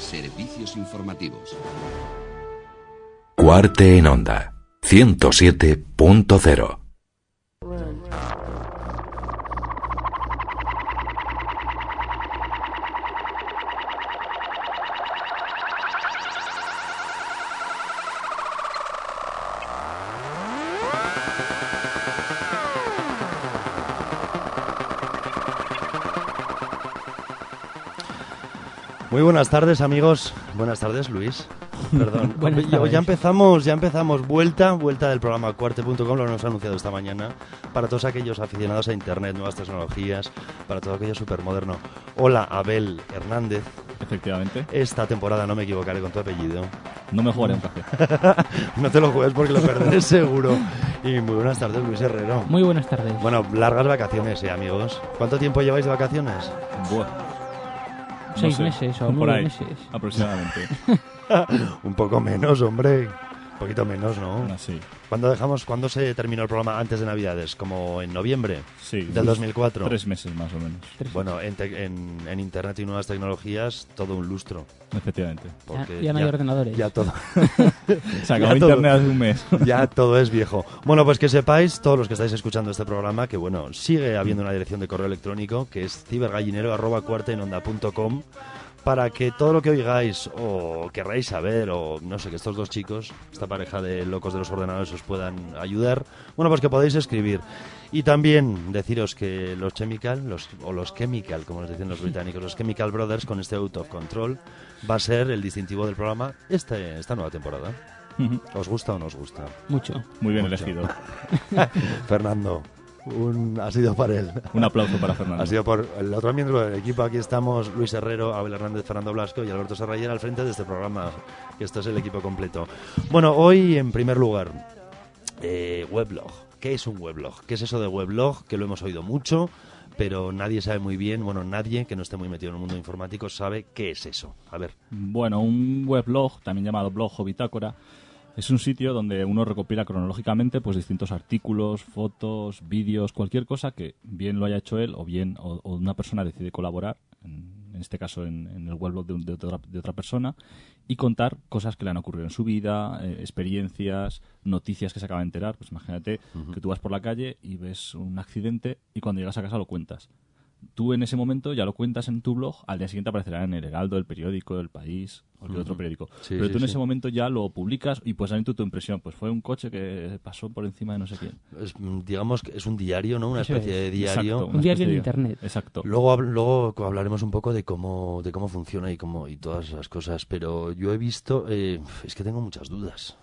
Servicios informativos. Cuarte en Onda 107.0. Muy buenas tardes, amigos. Buenas tardes, Luis. Perdón. Ya empezamos. Vuelta del programa Cuarte.com, lo hemos anunciado esta mañana, para todos aquellos aficionados a Internet, nuevas tecnologías, para todo aquello supermoderno. Hola, Abel Hernández. Efectivamente. Esta temporada no me equivocaré con tu apellido. No me jugaré un café. No te lo juegues porque lo perderé seguro. Y muy buenas tardes, Luis Herrero. Muy buenas tardes. Bueno, largas vacaciones, amigos. ¿Cuánto tiempo lleváis de vacaciones? Buah. 6 meses o 9 meses. Aproximadamente. Un poco menos, hombre. Un poquito menos, ¿no? Así. ¿Cuándo se terminó el programa antes de Navidades? ¿Como en noviembre? Sí. ¿Del 2004? 3 meses más o menos. Bueno, en Internet y nuevas tecnologías, todo un lustro. Efectivamente. Ya no hay ordenadores. Ya todo. Se acabó Internet hace un mes. Ya todo es viejo. Bueno, pues que sepáis, todos los que estáis escuchando este programa, que bueno, sigue habiendo una dirección de correo electrónico que es cibergallinero@cuartaenonda.com, para que todo lo que oigáis o querráis saber, o no sé, que estos dos chicos, esta pareja de locos de los ordenadores, os puedan ayudar, bueno, pues que podéis escribir. Y también deciros que los Chemical, los Chemical, como les dicen los británicos, los Chemical Brothers, con este Out of Control, va a ser el distintivo del programa esta nueva temporada. ¿Os gusta o no os gusta? Mucho. Muy bien elegido. Fernando. Ha sido para él. Un aplauso para Fernando. Ha sido por el otro miembro del equipo. Aquí estamos Luis Herrero, Abel Hernández, Fernando Blasco y Alberto Serrayer al frente de este programa. Que esto es el equipo completo. Bueno, hoy en primer lugar, weblog. ¿Qué es un weblog? ¿Qué es eso de weblog? Que lo hemos oído mucho, pero nadie sabe muy bien, nadie que no esté muy metido en el mundo informático sabe qué es eso. A ver. Bueno, un weblog, también llamado blog o bitácora, es un sitio donde uno recopila cronológicamente pues distintos artículos, fotos, vídeos, cualquier cosa que bien lo haya hecho él o una persona decide colaborar, en este caso en el weblog de otra persona, y contar cosas que le han ocurrido en su vida, experiencias, noticias que se acaba de enterar. Pues imagínate que tú vas por la calle y ves un accidente y cuando llegas a casa lo cuentas. Tú en ese momento ya lo cuentas en tu blog, al día siguiente aparecerá en El Heraldo, El Periódico, El País, cualquier otro periódico. Pero tú en ese momento ya lo publicas y pues tu impresión. Pues fue un coche que pasó por encima de no sé quién. Digamos que es un diario, ¿no? Una especie de diario. Exacto, un diario en Internet. Exacto. Luego hablaremos un poco de cómo funciona y todas esas cosas. Pero yo he visto... es que tengo muchas dudas.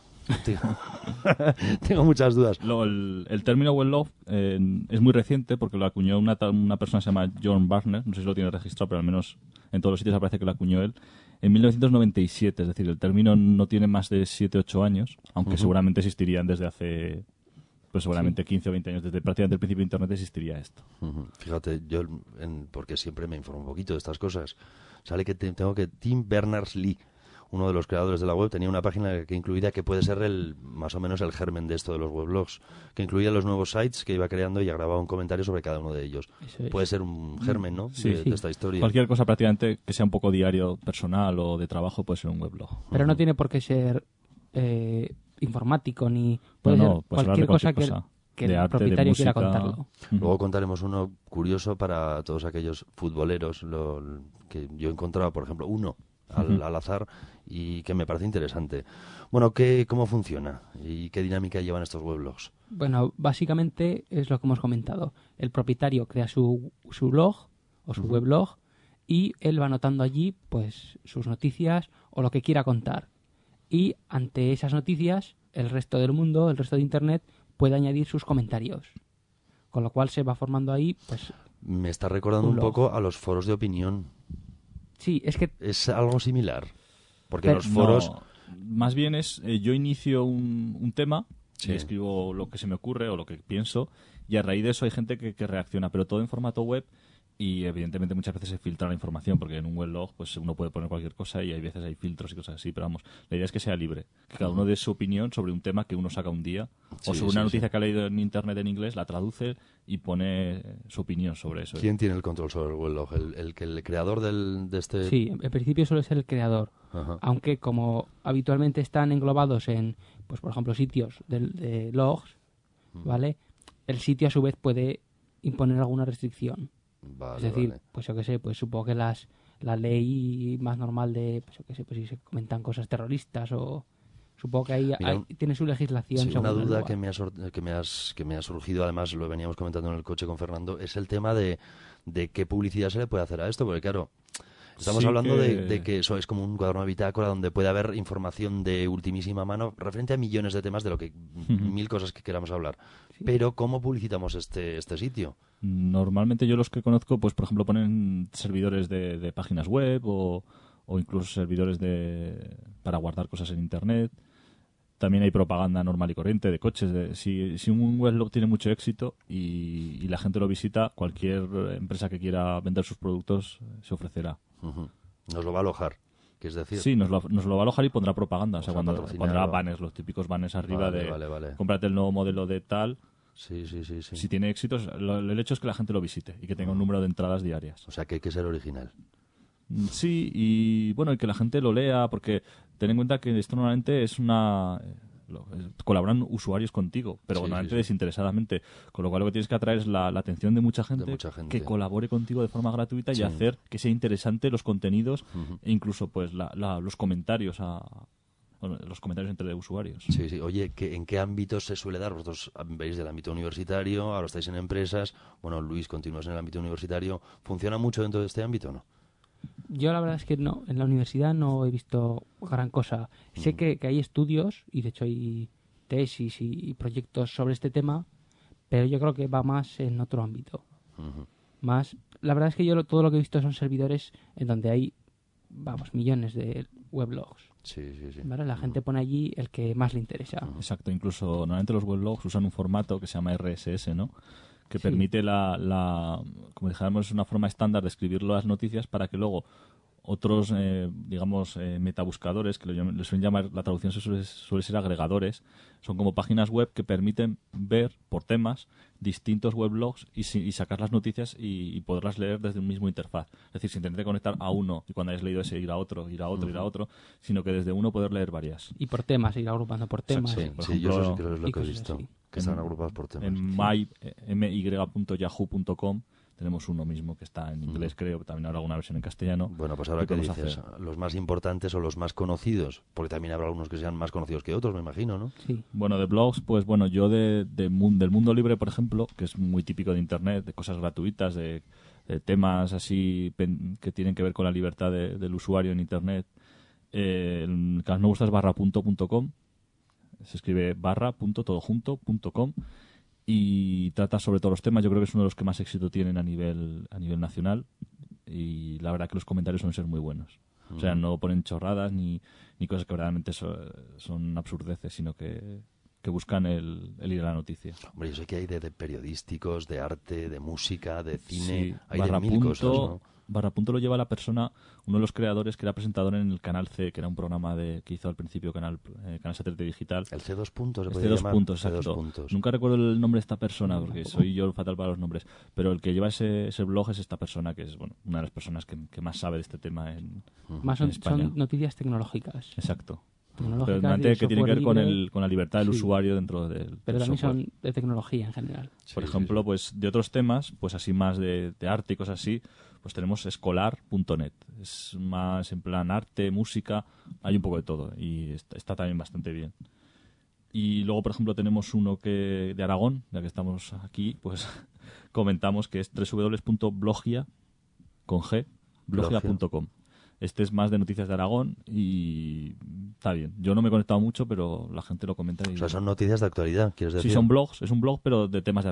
Tengo muchas dudas. El término weblog es muy reciente porque lo acuñó una persona que se llama John Barner, no sé si lo tiene registrado, pero al menos en todos los sitios aparece que lo acuñó él, en 1997, es decir, el término no tiene más de 7-8 años, aunque seguramente existirían desde hace, pues seguramente 15 o 20 años, desde prácticamente el principio de Internet existiría esto. Fíjate, yo, porque siempre me informo un poquito de estas cosas, sale que tengo que Tim Berners-Lee, uno de los creadores de la web, tenía una página que incluía, que puede ser más o menos el germen de esto de los weblogs, que incluía los nuevos sites que iba creando y grababa un comentario sobre cada uno de ellos. Puede ser un germen, ¿no? Sí, de esta historia. Cualquier cosa prácticamente que sea un poco diario, personal o de trabajo puede ser un weblog. Pero no tiene por qué ser informático ni puede ser cualquier cosa que el arte, propietario quiera contarlo. Luego contaremos uno curioso para todos aquellos futboleros, que yo he encontrado, por ejemplo, uno al azar y que me parece interesante. Bueno, ¿cómo funciona y qué dinámica llevan estos weblogs? Bueno, básicamente es lo que hemos comentado. El propietario crea su blog o su weblog y él va anotando allí pues sus noticias o lo que quiera contar. Y ante esas noticias, el resto del mundo, el resto de Internet, puede añadir sus comentarios. Con lo cual se va formando ahí, pues... Me está recordando un poco a los foros de opinión. Sí, es que... ¿Es algo similar? Porque los foros... No, más bien es, yo inicio un tema, Sí. escribo lo que se me ocurre o lo que pienso, y a raíz de eso hay gente que reacciona, pero todo en formato web Y evidentemente muchas veces se filtra la información, porque en un weblog pues uno puede poner cualquier cosa y hay veces hay filtros y cosas así, pero vamos, la idea es que sea libre, que cada uno dé su opinión sobre un tema que uno saca un día, o sobre una noticia que ha leído en internet en inglés, la traduce y pone su opinión sobre eso. ¿Quién tiene el control sobre el weblog? ¿El creador de este...? Sí, en principio suele ser el creador, Ajá. aunque como habitualmente están englobados en, pues por ejemplo, sitios de logs, ¿vale? El sitio a su vez puede imponer alguna restricción. Vale, Es decir, vale. pues yo qué sé, pues supongo que la ley más normal de, pues yo qué sé, pues si se comentan cosas terroristas o... Supongo que ahí Mira, tiene su legislación. Sí, según una el duda lugar. que me ha surgido, además lo veníamos comentando en el coche con Fernando, es el tema de qué publicidad se le puede hacer a esto, porque claro, estamos Sí hablando que- de que eso es como un cuaderno de bitácora donde puede haber información de ultimísima mano referente a millones de temas de lo que mil cosas que queramos hablar. Pero ¿cómo publicitamos este sitio? Normalmente yo los que conozco, pues por ejemplo ponen servidores de páginas web o incluso servidores para guardar cosas en internet. También hay propaganda normal y corriente de coches. Si un weblog tiene mucho éxito y la gente lo visita, cualquier empresa que quiera vender sus productos se ofrecerá. Ujú. Nos lo va a alojar, que es decir... Sí, nos lo va a alojar y pondrá propaganda. O sea, sea, patrocinarlo. pondrá banners, los típicos banners arriba Vale, de vale. cómprate el nuevo modelo de tal. Sí. Si tiene éxito, el hecho es que la gente lo visite y que tenga un número de entradas diarias. O sea, que hay que ser original. Sí, y bueno, y que la gente lo lea, porque ten en cuenta que esto normalmente es colaboran usuarios contigo, pero Sí, normalmente sí. desinteresadamente, con lo cual lo que tienes que atraer es la atención de mucha gente, que colabore contigo de forma gratuita y hacer que sea interesante los contenidos e incluso pues los comentarios los comentarios entre usuarios. Sí. Oye, ¿en qué ámbitos se suele dar? Vosotros veis del ámbito universitario, ahora estáis en empresas. Bueno, Luis, continúas en el ámbito universitario. ¿Funciona mucho dentro de este ámbito o no? Yo la verdad es que no, en la universidad no he visto gran cosa. Sé que hay estudios y de hecho hay tesis y proyectos sobre este tema, pero yo creo que va más en otro ámbito. Más, la verdad es que yo todo lo que he visto son servidores en donde hay, vamos, millones de weblogs. Sí. ¿Vale? La gente pone allí el que más le interesa. Exacto, incluso normalmente los weblogs usan un formato que se llama RSS, ¿no? Que Sí. permite como dijéramos, una forma estándar de escribir las noticias para que luego otros, metabuscadores, que le suelen llamar, la traducción suele ser agregadores, son como páginas web que permiten ver por temas distintos weblogs y sacar las noticias y poderlas leer desde un mismo interfaz. Es decir, sin tener que conectar a uno y cuando hayas leído ese ir a otro, ir a otro, sino que desde uno poder leer varias. Y por temas, ir agrupando por temas. Sí, por yo eso sí ejemplo, creo que es lo y que he cosas visto. así. Que están agrupados por temas. En my.yahoo.com tenemos uno mismo que está en inglés, creo, pero también habrá alguna versión en castellano. Bueno, pues ahora que podemos dices, hacer. los más importantes o los más conocidos, porque también habrá algunos que sean más conocidos que otros, me imagino, ¿no? Sí. Bueno, de blogs, pues bueno, yo del mundo libre, por ejemplo, que es muy típico de Internet, de cosas gratuitas, de temas así que tienen que ver con la libertad del usuario en Internet, el que más me gusta es barra.com, se escribe barra.todojunto.com y trata sobre todos los temas. Yo creo que es uno de los que más éxito tienen a nivel nacional y la verdad que los comentarios suelen ser muy buenos. O sea, no ponen chorradas ni cosas que verdaderamente son absurdeces, sino que buscan el ir a la noticia. Hombre, yo sé que hay de periodísticos, de arte, de música, de cine, Sí, hay de mil cosas, ¿no? Barrapunto lo lleva la persona, uno de los creadores que era presentador en el Canal C, que era un programa que hizo al principio Canal Satélite Digital. El C2 puntos, se El puede C2 llamar. puntos, C2 exacto. puntos. Nunca recuerdo el nombre de esta persona, porque soy yo fatal para los nombres, pero el que lleva ese blog es esta persona, que es una de las personas que más sabe de este tema en Más en son España. noticias tecnológicas. Exacto. Tecnológicas Pero y normalmente de que tiene que ver software libre. con la libertad del Sí. usuario dentro del Pero también software. son de tecnología en general. Por ejemplo, pues de otros temas, pues así más de arte y cosas así, pues tenemos escolar.net. Es más en plan arte, música, hay un poco de todo y está también bastante bien. Y luego, por ejemplo, tenemos uno de Aragón, ya que estamos aquí, pues comentamos que es www.blogia, con G, blogia.com. Este es más de noticias de Aragón y está bien. Yo no me he conectado mucho, pero la gente lo comenta. O sea, son noticias de actualidad, ¿quieres decir? Sí, son blogs, es un blog, pero de temas de Aragón.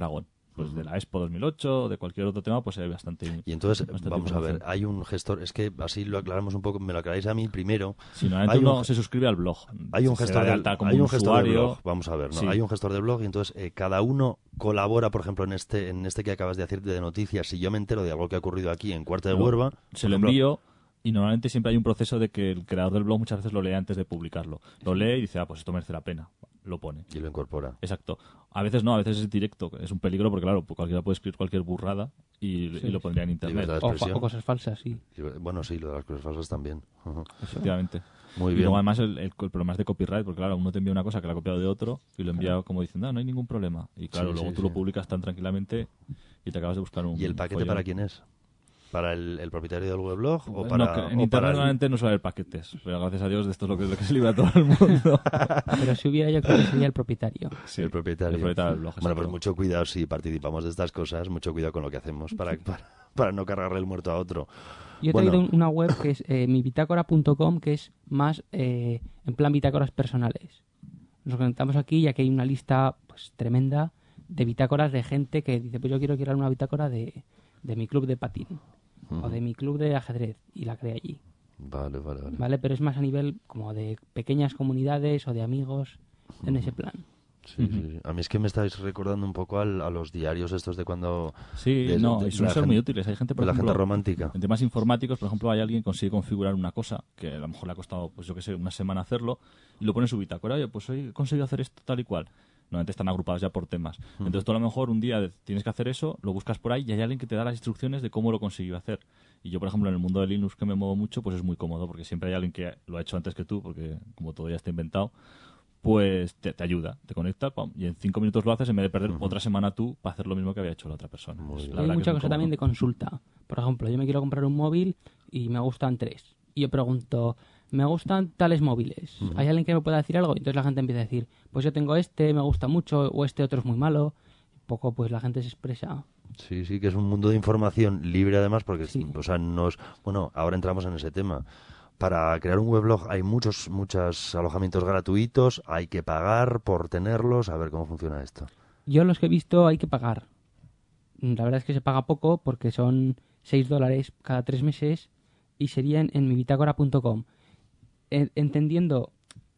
pues de la Expo 2008 o de cualquier otro tema, pues hay bastante. Y entonces, bastante vamos a ver, información. hay un gestor, es que así lo aclaramos un poco, me lo aclaráis a mí primero. Si normalmente Hay un- uno se suscribe al blog. Hay un Se gestor da de de, alta como hay un un gestor de usuario. blog, vamos a ver, ¿no? Sí. Hay un gestor de blog y entonces cada uno colabora, por ejemplo, en este que acabas de decir de noticias. Si yo me entero de algo que ha ocurrido aquí en Cuarta de Huerva, Se por lo ejemplo, envío y normalmente siempre hay un proceso de que el creador del blog muchas veces lo lee antes de publicarlo. Lo lee y dice, ah, pues esto merece la pena. Lo pone. y lo incorpora. Exacto. A veces no, a veces es directo. Es un peligro porque, claro, cualquiera puede escribir cualquier burrada y lo pondría en internet. Libertad de expresión. O cosas falsas, sí. Bueno, sí, lo de las cosas falsas también. Ujú. Efectivamente. Muy Y bien. luego además el problema es de copyright, porque claro, uno te envía una cosa que la ha copiado de otro y lo envía como diciendo, no hay ningún problema. Y claro, Sí, luego sí, tú sí. lo publicas tan tranquilamente y te acabas de buscar un ¿Y el paquete follón. para quién es? ¿Para el propietario del weblog o No, para, que en o internet para el- normalmente no suele haber paquetes, pero gracias a Dios de esto es lo que se libra a todo el mundo. Pero si hubiera, yo creo que sería el propietario. Sí, el propietario? el propietario del blog, Bueno, pues exacto. mucho cuidado si participamos de estas cosas, mucho cuidado con lo que hacemos para no cargarle el muerto a otro. Yo he Bueno. traído una web que es mibitácora.com, que es más en plan bitácoras personales. Nos conectamos aquí ya que hay una lista pues tremenda de bitácoras de gente que dice, pues yo quiero crear una bitácora de mi club de patín o de mi club de ajedrez y la creé allí, Vale. ¿vale? Pero es más a nivel como de pequeñas comunidades o de amigos en ese plan. Sí. A mí es que me estáis recordando un poco a los diarios estos de cuando... Sí, de- no, de y suelen la ser gente- muy útiles. Hay gente, por de la ejemplo, gente romántica. en temas informáticos, por ejemplo, hay alguien que consigue configurar una cosa que a lo mejor le ha costado, pues yo que sé, una semana hacerlo y lo pone en su bitácora. Oye, pues hoy he conseguido hacer esto tal y cual. Normalmente están agrupados ya por temas. Entonces tú a lo mejor un día tienes que hacer eso, lo buscas por ahí y hay alguien que te da las instrucciones de cómo lo consiguió hacer. Y yo, por ejemplo, en el mundo de Linux que me muevo mucho, pues es muy cómodo porque siempre hay alguien que lo ha hecho antes que tú, porque como todo ya está inventado, pues te ayuda, te conecta pam, y en 5 minutos lo haces en vez de perder otra semana tú para hacer lo mismo que había hecho la otra persona. Muy Pues, bien. la Hay verdad que mucha es muy cosa también cómodo. de consulta. Por ejemplo, yo me quiero comprar un móvil y me gustan 3. Y yo pregunto, me gustan tales móviles. ¿Hay alguien que me pueda decir algo? Y entonces la gente empieza a decir, pues yo tengo este, me gusta mucho, o este otro es muy malo. Un poco pues la gente se expresa. Sí, que es un mundo de información libre además porque, Sí. o sea, bueno, ahora entramos en ese tema. Para crear un weblog hay muchos alojamientos gratuitos, hay que pagar por tenerlos, a ver cómo funciona esto. Yo los que he visto hay que pagar. La verdad es que se paga poco porque son $6 cada 3 meses y serían en mibitácora.com. Entendiendo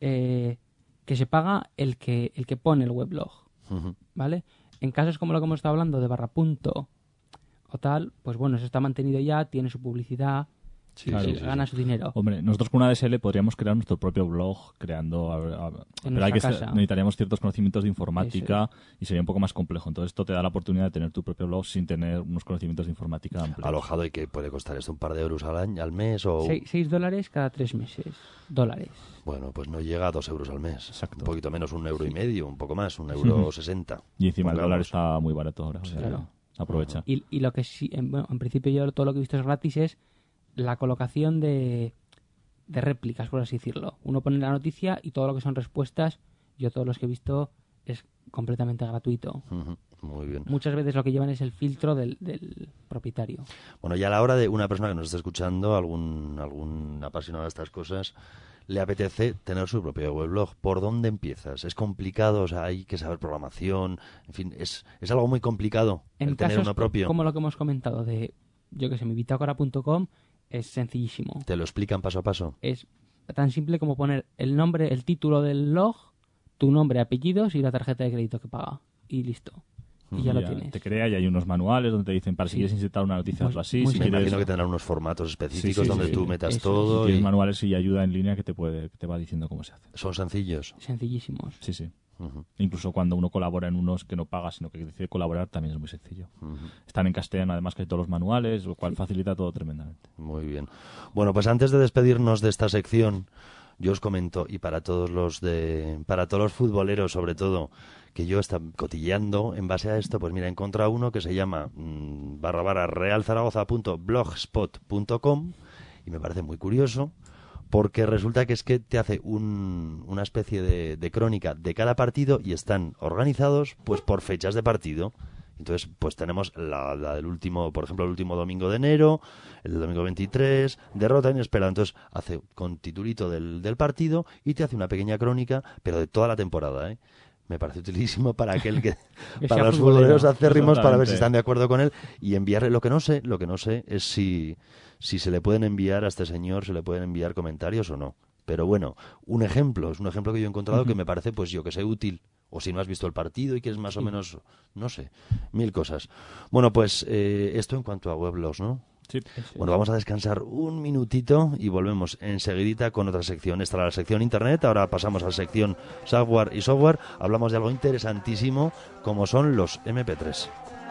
que se paga el que pone el weblog, Ujú. ¿vale? En casos como lo que hemos estado hablando de barrapunto o tal, pues bueno, eso está mantenido ya, tiene su publicidad, Sí, Claro. sí, gana su dinero. Hombre, nosotros con una DSL podríamos crear nuestro propio blog creando... En pero nuestra casa. necesitaríamos ciertos conocimientos de informática y sería un poco más complejo. Entonces esto te da la oportunidad de tener tu propio blog sin tener unos conocimientos de informática amplios. Alojado y que puede costar esto un par de euros al mes o... $6 cada 3 meses. Dólares. Bueno, pues no llega a 2 euros al mes. Exacto. Un poquito menos, 1,50 €, un poco más, 1,60 €. Y encima el Pongamos. dólar está muy barato ahora. O sea, Claro. aprovecha. Y lo que sí, bueno, en principio yo todo lo que he visto es gratis es la colocación de réplicas, por así decirlo. Uno pone la noticia y todo lo que son respuestas, yo todos los que he visto es completamente gratuito. Ujú, muy bien. Muchas veces lo que llevan es el filtro del propietario. Bueno, y a la hora de una persona que nos esté escuchando, algún apasionado de estas cosas, le apetece tener su propio weblog. ¿Por dónde empiezas? ¿Es complicado? O sea, hay que saber programación. En fin, es algo muy complicado En el tener casos uno propio. como lo que hemos comentado de, yo que sé, mibitácora.com, es sencillísimo. ¿Te lo explican paso a paso? Es tan simple como poner el nombre, el título del blog, tu nombre, apellidos y la tarjeta de crédito que paga. Y listo. Y ya lo tienes. Te crea y hay unos manuales donde te dicen para si Sí. quieres insertar una noticia, hazlo así. Muy Si Me quieres, imagino que tendrán unos formatos específicos Sí, donde sí, tú sí. metas Eso, si todo quieres y manuales y ayuda en línea que te va diciendo cómo se hace. son sencillos. Sencillísimos. Sí. Ujú, Incluso cuando uno colabora en unos que no paga, sino que decide colaborar, también es muy sencillo. ujú. Están en castellano, además, que hay todos los manuales, lo cual facilita todo tremendamente. Muy bien. Bueno, pues antes de despedirnos de esta sección, yo os comento, y para todos los futboleros sobre todo, que yo está cotilleando en base a esto, pues mira, he encontrado uno que se llama /realzaragoza.blogspot.com y me parece muy curioso porque resulta que es que te hace una especie de crónica de cada partido y están organizados pues por fechas de partido. Entonces, pues tenemos la del último, por ejemplo, el último domingo de enero, el domingo 23, derrota inesperada. Entonces, hace con titulito del partido y te hace una pequeña crónica, pero de toda la temporada, ¿eh? me parece utilísimo para aquel que Que para sea los futbolero. futboleros acérrimos, para ver Exactamente. si están de acuerdo con él y enviarle. Lo que no sé es si se le pueden enviar a este señor, se le pueden enviar comentarios o no. Pero bueno, es un ejemplo que yo he encontrado que me parece, pues yo que sé, útil. O si no has visto el partido y quieres más o menos, no sé, 1000 cosas. Bueno, pues esto en cuanto a weblogs, ¿no? Sí. Bueno, vamos a descansar un minutito y volvemos enseguidita con otra sección. Esta era la sección Internet, ahora pasamos a la sección Software y Software. Hablamos de algo interesantísimo como son los MP3.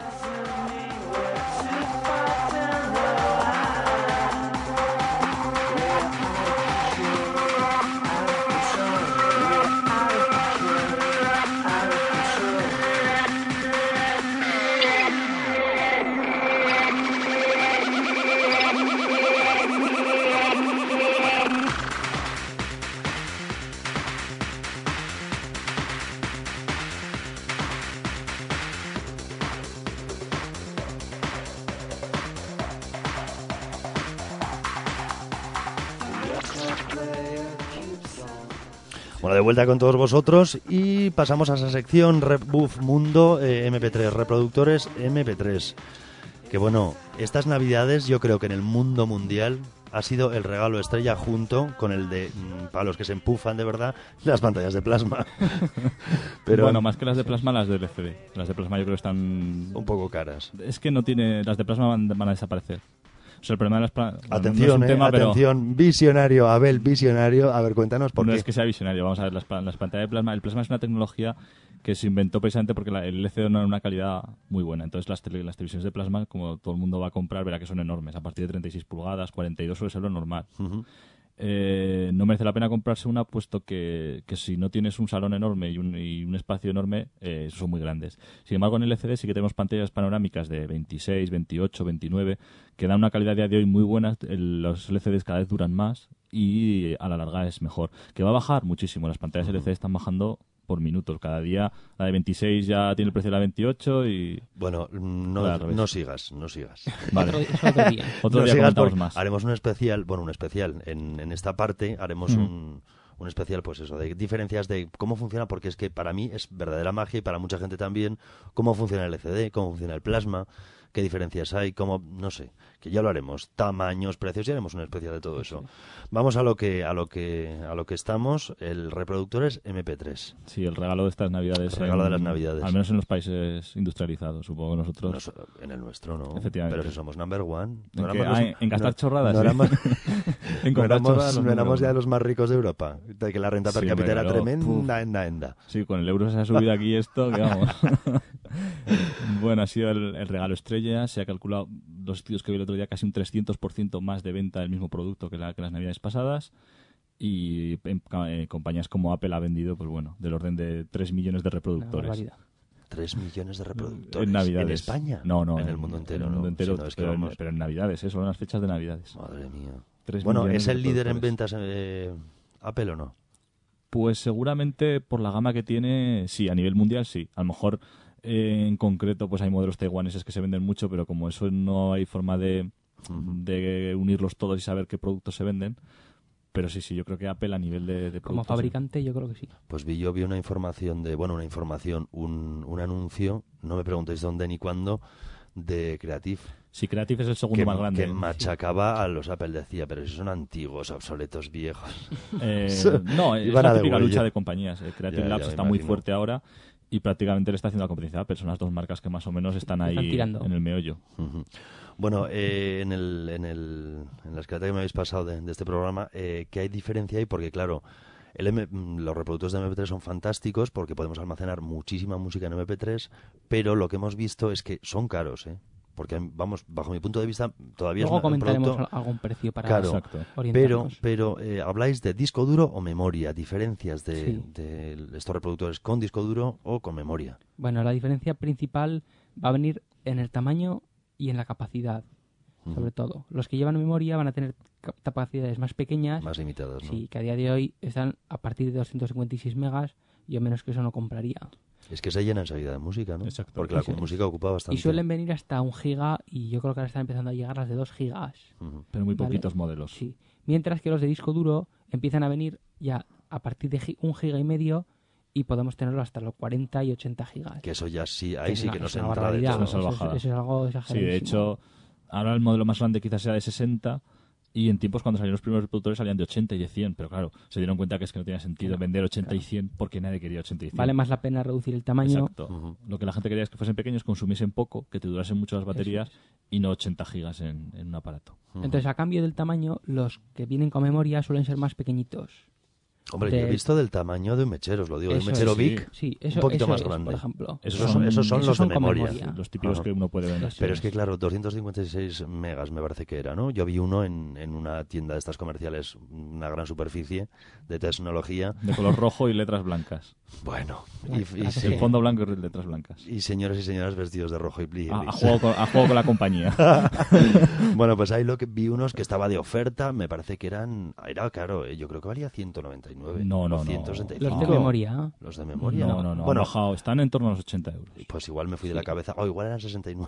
Bueno, de vuelta con todos vosotros y pasamos a esa sección Rebuff Mundo MP3, reproductores MP3. Que bueno, estas navidades yo creo que en el mundo mundial ha sido el regalo estrella junto con el de, para los que se empufan de verdad, las pantallas de plasma. Pero Bueno, más que las de plasma, las de LCD. Las de plasma yo creo que están... un poco caras. Es que no tiene... Las de plasma van a desaparecer. O sea, el problema de las plasma... Atención, atención, visionario, Abel, visionario. A ver, cuéntanos por No qué. es que sea visionario. Vamos a ver, las pantallas de plasma... El plasma es una tecnología que se inventó precisamente porque el LCD no era una calidad muy buena. Entonces las televisiones de plasma, como todo el mundo va a comprar, verá que son enormes. A partir de 36 pulgadas, 42 suele ser lo normal. Ujú. No merece la pena comprarse una, puesto que si no tienes un salón enorme y un espacio enorme, son muy grandes. Sin embargo, en LCD sí que tenemos pantallas panorámicas de 26, 28, 29, que dan una calidad a día de hoy muy buena. Los LCDs cada vez duran más y a la larga es mejor. Que va a bajar muchísimo. Las pantallas LCD están bajando por minutos. Cada día la de 26 ya tiene el precio de la 28 y... Bueno, Al revés. no sigas. Vale. Eso otro día. Otro No día sigas comentamos porque más. haremos un especial, en esta parte haremos un especial, pues eso, de diferencias de cómo funciona, porque es que para mí es verdadera magia y para mucha gente también, cómo funciona el LCD, cómo funciona el plasma, qué diferencias hay, cómo, no sé, que ya lo haremos, tamaños, precios, y haremos un especial de todo eso. Vamos a lo que estamos, el reproductor es MP3. Sí, el regalo de estas navidades. El regalo de las navidades. Al menos en los países industrializados, supongo que nosotros. En el nuestro, ¿no? Efectivamente. Pero si somos number one. ¿En qué? En gastar chorradas. No ¿sí? éramos, En no comprar chorradas, éramos, no éramos ya los más ricos de Europa. De que la renta per Sí, cápita hombre, era claro. tremenda, enda. Sí, con el euro se ha subido aquí esto, que vamos. Bueno, ha sido el regalo estrella. Se ha calculado, los estudios que vi el otro día, casi un 300% más de venta del mismo producto que las navidades pasadas. Y compañías como Apple ha vendido, pues bueno, del orden de 3 millones de Una reproductores. barbaridad. 3 millones de reproductores. En Navidades. ¿En España? No. En el mundo entero, En el mundo ¿no? entero, Sí, no, es que pero, vamos- pero en Navidades, son las fechas de Navidades. Madre mía. 3 Bueno, millones ¿es de el líder en reproductores. ventas Apple o no? Pues seguramente por la gama que tiene, sí, a nivel mundial sí. A lo mejor en concreto pues hay modelos taiwaneses que se venden mucho, pero como eso no hay forma de unirlos todos y saber qué productos se venden. Pero sí, yo creo que Apple a nivel de Como productos, fabricante, yo creo que sí. Pues vi una información un anuncio, no me preguntéis dónde ni cuándo, de Creative. Sí, Creative es el segundo más grande. Que machacaba a los Apple, decía, pero si son antiguos, obsoletos, viejos. No, es Iban a la de típica huella. lucha de compañías. Creative Ya, Labs me está muy imagino. fuerte ahora y prácticamente le está haciendo la competencia a Apple. Son las dos marcas que más o menos están ahí Están tirando. en el meollo. Ujú. Bueno, en la escaleta que me habéis pasado de este programa, ¿qué hay diferencia ahí? Porque claro, los reproductores de MP3 son fantásticos porque podemos almacenar muchísima música en MP3, pero lo que hemos visto es que son caros, ¿eh? Porque, vamos, bajo mi punto de vista, todavía Luego es un comentaremos producto... algún precio para Claro. Exacto. orientarnos. Pero habláis de disco duro o memoria, diferencias de, Sí. de estos reproductores con disco duro o con memoria. Bueno, la diferencia principal va a venir en el tamaño y en la capacidad, sobre todo. Los que llevan memoria van a tener capacidades más pequeñas, Más limitadas, ¿no? sí, que a día de hoy están a partir de 256 megas, yo menos que eso no compraría. Es que se llena enseguida de música, ¿no? Exacto. Porque la Eso es. música ocupa bastante. Y suelen venir hasta 1 giga y yo creo que ahora están empezando a llegar las de 2 gigas. Ujú. Pero muy Vale. poquitos modelos. Sí. Mientras que los de disco duro empiezan a venir ya a partir de 1 giga y medio y podemos tenerlo hasta los 40 y 80 gigas. Que eso ya sí, ahí es sí una- que no es se una entra de barbaridad. todo. Es una salvajada. Eso es algo Sí, exageradísimo. de hecho, ahora el modelo más grande quizás sea de 60 y en tiempos cuando salieron los primeros reproductores salían de 80 y de 100, pero claro, se dieron cuenta que es que no tenía sentido vender 80 y 100 porque nadie quería 80 y 100. Vale más la pena reducir el tamaño. Exacto. Lo que la gente quería es que fuesen pequeños, consumiesen poco, que te durasen mucho las baterías y no 80 gigas en un aparato. Entonces, a cambio del tamaño, los que vienen con memoria suelen ser más pequeñitos. Hombre, yo he visto del tamaño de un mechero, os lo digo, de un Eso mechero es, Vic, Sí, un poquito más es, grande. por ejemplo. Esos son los de con memoria. Los típicos Ajá. que uno puede vender. Pero es que, claro, 256 megas me parece que era, ¿no? Yo vi uno en una tienda de estas comerciales, una gran superficie de tecnología. De color rojo y letras blancas. Bueno, El fondo blanco y letras blancas. y señores y señoras vestidos de rojo y gris. A juego con la compañía. Bueno, pues ahí lo que vi unos que estaba de oferta, me parece que era caro, yo creo que valía 199. No, no, o no. 165. Los de memoria. Los de memoria. No, no, no. Bueno, Han bajado. Están en torno a los 80 euros. pues igual me fui de la cabeza. O igual eran 69.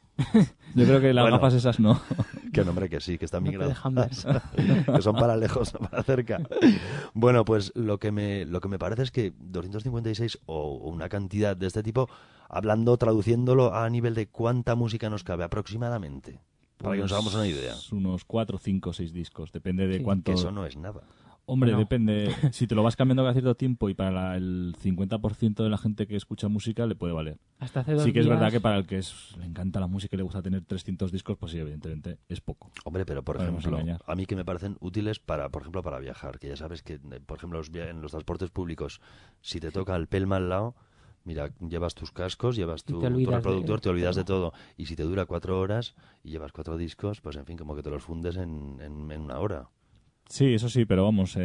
Yo creo que las Bueno. gafas esas no. Que nombre que sí, que están No bien te dejan ver. que son para lejos, no para cerca. Bueno, pues lo que me parece es que 256 o una cantidad de este tipo, hablando, traduciéndolo a nivel de cuánta música nos cabe aproximadamente, para que nos hagamos una idea. Unos 4, 5, 6 discos. Depende de Sí, cuánto. Que eso no es nada. Hombre, No. depende. Si te lo vas cambiando cada cierto tiempo y para el 50% de la gente que escucha música le puede valer. Hasta hace 2 Sí que es días- verdad que para el que le encanta la música y le gusta tener 300 discos, pues sí, evidentemente es poco. Hombre, pero por Podemos ejemplo, engañar. a mí que me parecen útiles por ejemplo, para viajar, que ya sabes que, por ejemplo, en los transportes públicos, si te toca el pelma al lado, mira, llevas tus cascos, llevas Y tu te olvidas reproductor, de te olvidas de todo. todo. Y si te dura 4 horas y llevas 4 discos, pues en fin, como que te los fundes en una hora. Sí, eso sí, pero vamos,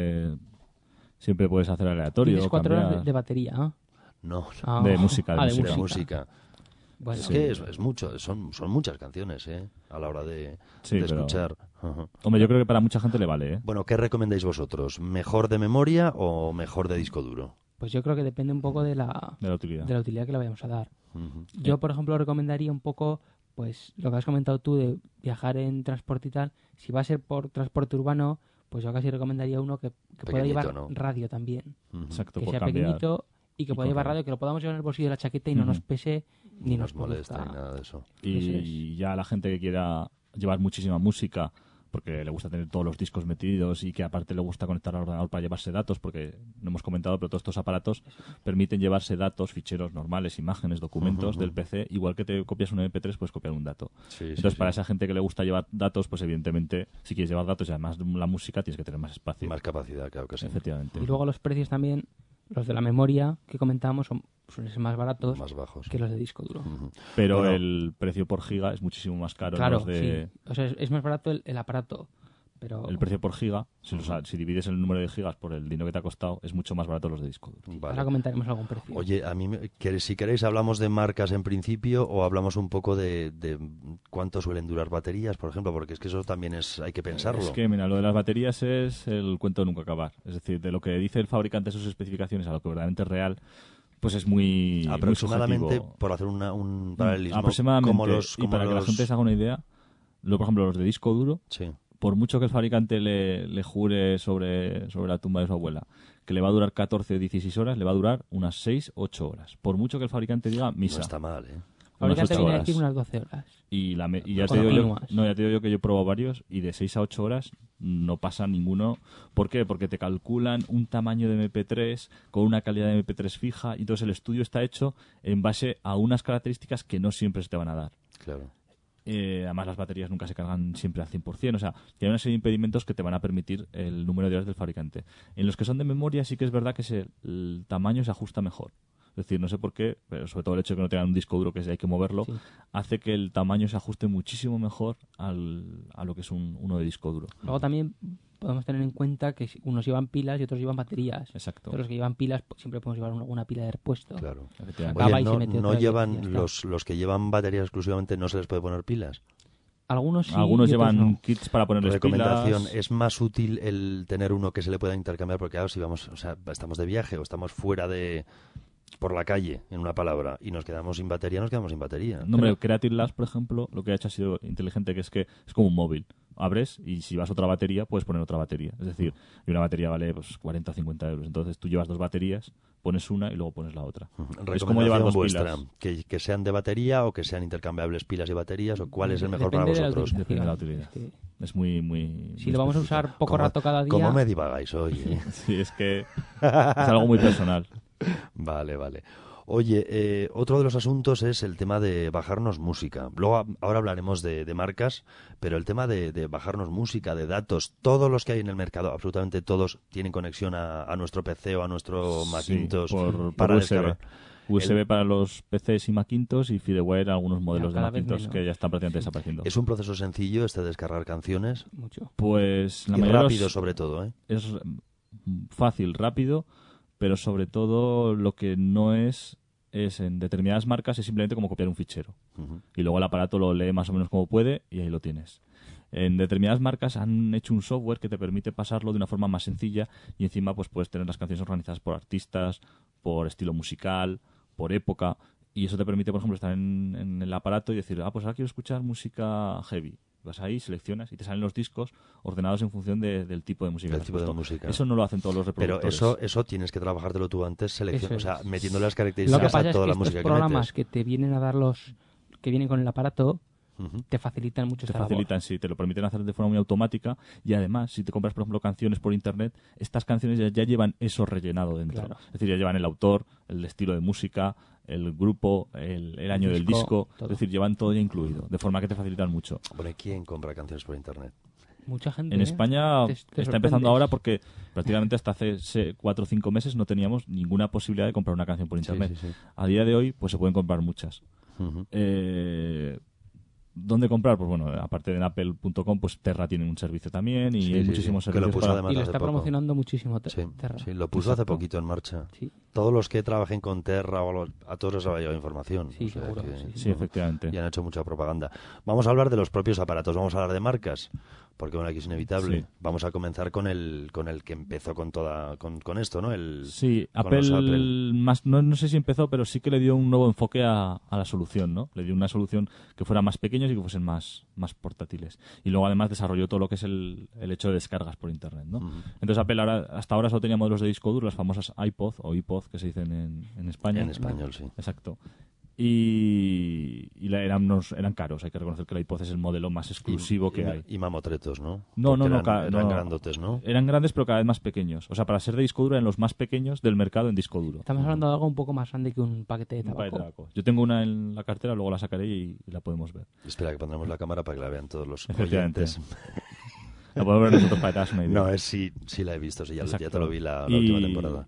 siempre puedes hacer aleatorio. Tienes 4 horas cambiar. de batería. ¿Ah? No, Ah, De música, de ah, música. de música. Bueno, Es que es mucho, son muchas canciones, a la hora de Sí, pero- escuchar. Ajá. Hombre, yo creo que para mucha gente le vale, ¿eh? Bueno, ¿qué recomendáis vosotros? ¿Mejor de memoria o mejor de disco duro? pues yo creo que depende un poco de la utilidad. utilidad que le vayamos a dar. Ujú. Yo, por ejemplo, recomendaría un poco, pues, lo que has comentado tú de viajar en transporte y tal. Si va a ser por transporte urbano, pues yo casi recomendaría uno que pueda Pequeñito, llevar ¿no? radio también. Ujú. Exacto, Que por sea cambiar. pequeñito y que y pueda llevar correr. radio, que lo podamos llevar en el bolsillo de la chaqueta y no nos pese ni nos nos molesta produzca- ni nada de eso. Y ya la gente que quiera llevar muchísima música, porque le gusta tener todos los discos metidos y que aparte le gusta conectar al ordenador para llevarse datos, porque no hemos comentado, pero todos estos aparatos permiten llevarse datos, ficheros normales, imágenes, documentos del PC, igual que te copias un MP3, puedes copiar un dato. Sí, Entonces, sí, para sí. esa gente que le gusta llevar datos, pues evidentemente, si quieres llevar datos y además la música, tienes que tener más espacio. Más capacidad, claro que sí. Efectivamente. Y luego los precios también, los de la memoria que comentábamos, suelen ser más baratos Más bajos. que los de disco duro. Ujú. Pero Bueno. el precio por giga es muchísimo más caro. Claro, Los de, sí. O sea, es más barato el aparato, pero... El precio por giga, si divides el número de gigas por el dinero que te ha costado, es mucho más barato los de disco duro. Vale. Ahora comentaremos algún precio. Oye, a mí, si queréis, hablamos de marcas en principio o hablamos un poco de cuánto suelen durar baterías, por ejemplo, porque es que eso también hay que pensarlo. Es que, mira, lo de las baterías es el cuento de nunca acabar. Es decir, de lo que dice el fabricante en sus especificaciones a lo que verdaderamente es real, pues es muy Aproximadamente, muy subjetivo. por hacer un paralelismo, Aproximadamente. como Y para que la gente se haga una idea, por ejemplo, los de disco duro, Sí. por mucho que el fabricante le jure sobre la tumba de su abuela que le va a durar 14 o 16 horas, le va a durar unas 6 o 8 horas. Por mucho que el fabricante diga misa. No está mal, ¿eh? El unas fabricante 8 viene a horas. decir unas 12 horas. Y ya Con te digo yo, continuas. no, ya te digo yo que yo he probado varios y de 6 a 8 horas no pasa ninguno. ¿Por qué? Porque te calculan un tamaño de MP3 con una calidad de MP3 fija y entonces el estudio está hecho en base a unas características que no siempre se te van a dar. Claro. Además las baterías nunca se cargan siempre al 100%, o sea, que hay una serie de impedimentos que te van a permitir el número de horas del fabricante. En los que son de memoria sí que es verdad que el tamaño se ajusta mejor. Es decir, no sé por qué, pero sobre todo el hecho de que no tengan un disco duro que hay que moverlo, Sí. hace que el tamaño se ajuste muchísimo mejor a lo que es uno de disco duro. Luego también podemos tener en cuenta que unos llevan pilas y otros llevan baterías. Exacto. Pero los que llevan pilas siempre podemos llevar una pila de repuesto. Claro. Efectivamente. Acaba Oye, y se no, mete no otra vez y ya llevan está. los que llevan baterías exclusivamente, no se les puede poner pilas. Algunos sí Algunos y otros llevan no. kits para ponerles Recomendación, pilas. es más útil el tener uno que se le pueda intercambiar porque claro, si vamos, o sea, estamos de viaje o estamos fuera por la calle, en una palabra, y nos quedamos sin batería, nos quedamos sin batería. No, hombre, Creative Labs, por ejemplo, lo que ha hecho ha sido inteligente, que es como un móvil. abres y si vas otra batería, puedes poner otra batería. Es decir, y una batería vale pues 40 o 50 euros. Entonces tú llevas 2 baterías, pones una y luego pones la otra. Es como llevar 2 vuestra, pilas. que sean de batería o que sean intercambiables pilas y baterías, o cuál es el mejor para Depende de la vosotros. utilización. Depende de la utilidad. Es muy, muy... Si muy lo vamos a específico. usar poco rato cada día... ¿Cómo me divagáis hoy? Sí, es que es algo muy personal. Vale. Oye, otro de los asuntos es el tema de bajarnos música. Luego, ahora hablaremos de marcas, pero el tema de bajarnos música, de datos, todos los que hay en el mercado, absolutamente todos, tienen conexión a nuestro PC o a nuestro Macintosh por para USB. descargar. USB para los PCs y Macintosh y FireWire algunos modelos de cada vez Macintosh menos. que ya están prácticamente desapareciendo. Es un proceso sencillo este de descargar canciones Mucho. Pues la y mayoría de rápido los- sobre todo, ¿eh? es fácil, rápido, pero sobre todo lo que no es en determinadas marcas es simplemente como copiar un fichero. Ujú. Y luego el aparato lo lee más o menos como puede y ahí lo tienes. En determinadas marcas han hecho un software que te permite pasarlo de una forma más sencilla y encima pues puedes tener las canciones organizadas por artistas, por estilo musical, por época, y eso te permite, por ejemplo, estar en el aparato y decir, pues ahora quiero escuchar música heavy. Vas ahí, seleccionas y te salen los discos ordenados en función del tipo de música. Del que has tipo de puesto. música. Eso no lo hacen todos los Pero reproductores. eso tienes que trabajártelo tú antes, Eso o sea, es. metiéndole las Lo que características pasa a es toda que la estos música que programas metes. que te vienen a dar que vienen con el aparato, Ujú. te facilitan mucho Te esta labor. facilitan, sí, te lo permiten hacer de forma muy automática y además, si te compras, por ejemplo, canciones por internet, estas canciones ya llevan eso rellenado dentro. Claro. Es decir, ya llevan el autor, el estilo de música, el grupo, el año del disco, todo. es decir, llevan todo ya incluido, de forma que te facilitan mucho. Bueno, ¿y quién compra canciones por internet? Mucha gente. En España Te está sorprendes. empezando ahora porque prácticamente hasta hace 4 o 5 meses no teníamos ninguna posibilidad de comprar una canción por internet. sí. A día de hoy, pues se pueden comprar muchas. Ujú. ¿Dónde comprar? Pues bueno, aparte de en apple.com, pues Terra tiene un servicio también y Sí, hay sí, muchísimos sí, que lo servicios puso para... además Y lo hace está poco. promocionando muchísimo Sí, Terra. sí, lo puso hace Exacto. poquito en marcha. Sí. Todos los que trabajen con Terra a todos les ha llegado información. Sí, seguro, que, sí, Sí, efectivamente. Y han hecho mucha propaganda. Vamos a hablar de los propios aparatos, vamos a hablar de marcas, porque bueno, aquí es inevitable. Sí. Vamos a comenzar con el que empezó con esto, ¿no? Sí, con los Apple, más, no sé si empezó, pero sí que le dio un nuevo enfoque a la solución, ¿no? Le dio una solución que fuera más pequeños y que fuesen más portátiles. Y luego además desarrolló todo lo que es el hecho de descargas por internet, ¿no? Ujú. Entonces Apple hasta ahora solo tenía modelos de disco duro, las famosas iPod o iPod que se dicen en España. En español, sí. Exacto. Y eran caros, hay que reconocer que el iPod es el modelo más exclusivo que hay. Y mamotretos, ¿no? No, Porque no, eran grandotes, ¿no? Eran grandes pero cada vez más pequeños. O sea, para ser de disco duro eran los más pequeños del mercado en disco duro. Estamos hablando de algo un poco más grande que un paquete de Un paquete de tabaco. tabaco. Yo tengo una en la cartera, luego la sacaré y la podemos ver. Espera, que pondremos la cámara para que la vean todos los Efectivamente. oyentes. La podemos ver nosotros para que te hagas una idea. No, sí la he visto, sí, ya Exacto. te lo vi la última temporada.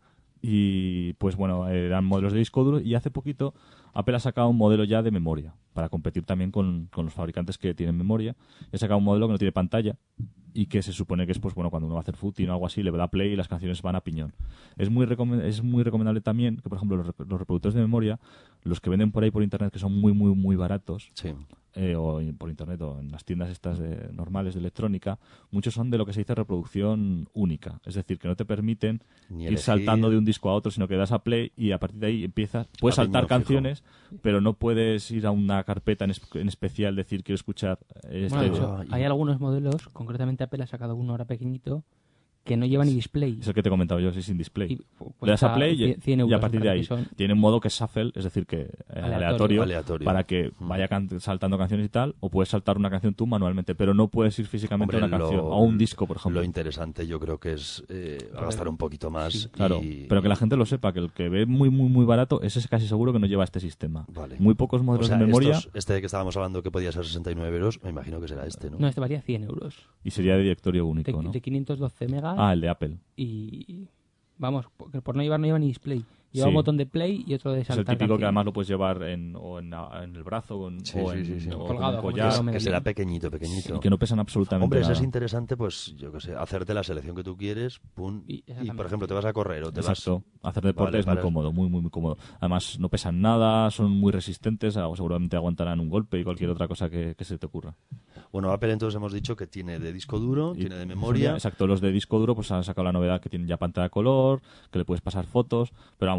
Y pues bueno, eran modelos de disco duro y hace poquito Apple ha sacado un modelo ya de memoria para competir también con los fabricantes que tienen memoria. Ha sacado un modelo que no tiene pantalla y que se supone que es pues bueno cuando uno va a hacer footing o algo así le da play y las canciones van a piñón. Es muy recomendable también que por ejemplo los reproductores de memoria, los que venden por ahí por internet que son muy baratos, Sí. por internet o en las tiendas estas normales de electrónica, muchos son de lo que se dice reproducción única, es decir, que no te permiten Ni ir elegir. saltando de un disco a otro, sino que das a play y a partir de ahí puedes A saltar piñón canciones, pero no puedes ir a una carpeta en especial, decir quiero escuchar Bueno, de hecho, Ay. hay algunos modelos, concretamente Apple ha sacado uno ahora pequeñito, que no lleva ni display. es el que te he comentado yo, sí, sin display. Y Le das a cuesta play 100 y euros, a partir de me ahí parece que son. tiene un modo que es shuffle, es decir, que aleatorio, Aleatorio. para que vaya saltando canciones y tal, o puedes saltar una canción tú manualmente, pero no puedes ir físicamente Hombre, a una canción, o a un disco, por ejemplo. Lo interesante yo creo que es gastar un poquito más. Sí, Claro, y- pero que la gente lo sepa, que el que ve muy barato, ese es casi seguro que no lleva este sistema. Vale. Muy pocos O modelos sea, de memoria este que estábamos hablando que podía ser 69 euros, me imagino que será este, ¿no? No, este varía 100 euros. y sería de directorio De, único, ¿no? de 512 megas Ah, el de Apple. y... Vamos, porque por no llevar no lleva ni display. Lleva Sí. un botón de play y otro de Es el saltar típico que canciones. además lo puedes llevar en el brazo Sí, o sí, en sí, sí. o con Colgado, un como collar, si fuera Que será Medellín. pequeñito. y que no pesan absolutamente Hombre, eso nada. es interesante, pues, yo qué sé, hacerte la selección que tú quieres, pum, y exactamente. por ejemplo, te vas a correr o te Exacto. Hacer deporte Vale, es muy para- cómodo, muy cómodo. Además, no pesan nada, son muy resistentes, seguramente aguantarán un golpe y cualquier otra cosa que se te ocurra. vas... Bueno, Apple entonces hemos dicho que tiene de disco duro, tiene de memoria... Exacto, los de disco duro pues han sacado la novedad que tienen ya pantalla de color, que le puedes pasar fotos, pero vamos,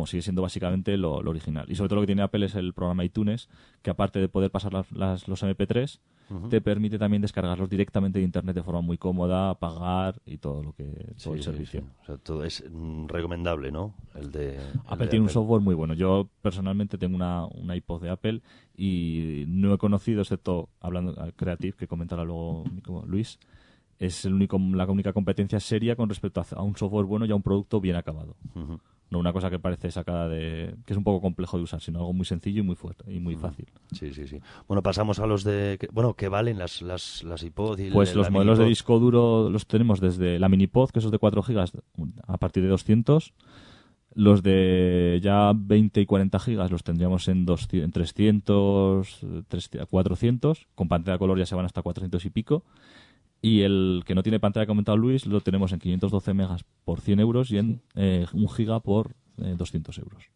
vamos, sigue siendo básicamente lo original. Y sobre todo lo que tiene Apple es el programa iTunes, que aparte de poder pasar los MP3, te permite también descargarlos directamente de internet de forma muy cómoda, pagar y todo el servicio. Sí. O sea, todo es recomendable, ¿no? Apple tiene un software muy bueno. Yo personalmente tengo una iPod de Apple y no he conocido, excepto hablando Creative, que comentará luego Luis, es la única competencia seria con respecto a un software bueno y a un producto bien acabado. No una cosa que parece sacada que es un poco complejo de usar, sino algo muy sencillo y muy fuerte y muy fácil. Sí. Bueno, pasamos a los ¿qué valen las iPod? Pues los modelos de disco duro los tenemos desde la Minipod, que esos de 4 gigas, a partir de 200. Los de ya 20 y 40 gigas los tendríamos en 300, 400. Con pantalla de color ya se van hasta 400 y pico. Y el que no tiene pantalla, que ha comentado Luis, lo tenemos en 512 megas por 100 euros y en 1 giga por 200 euros.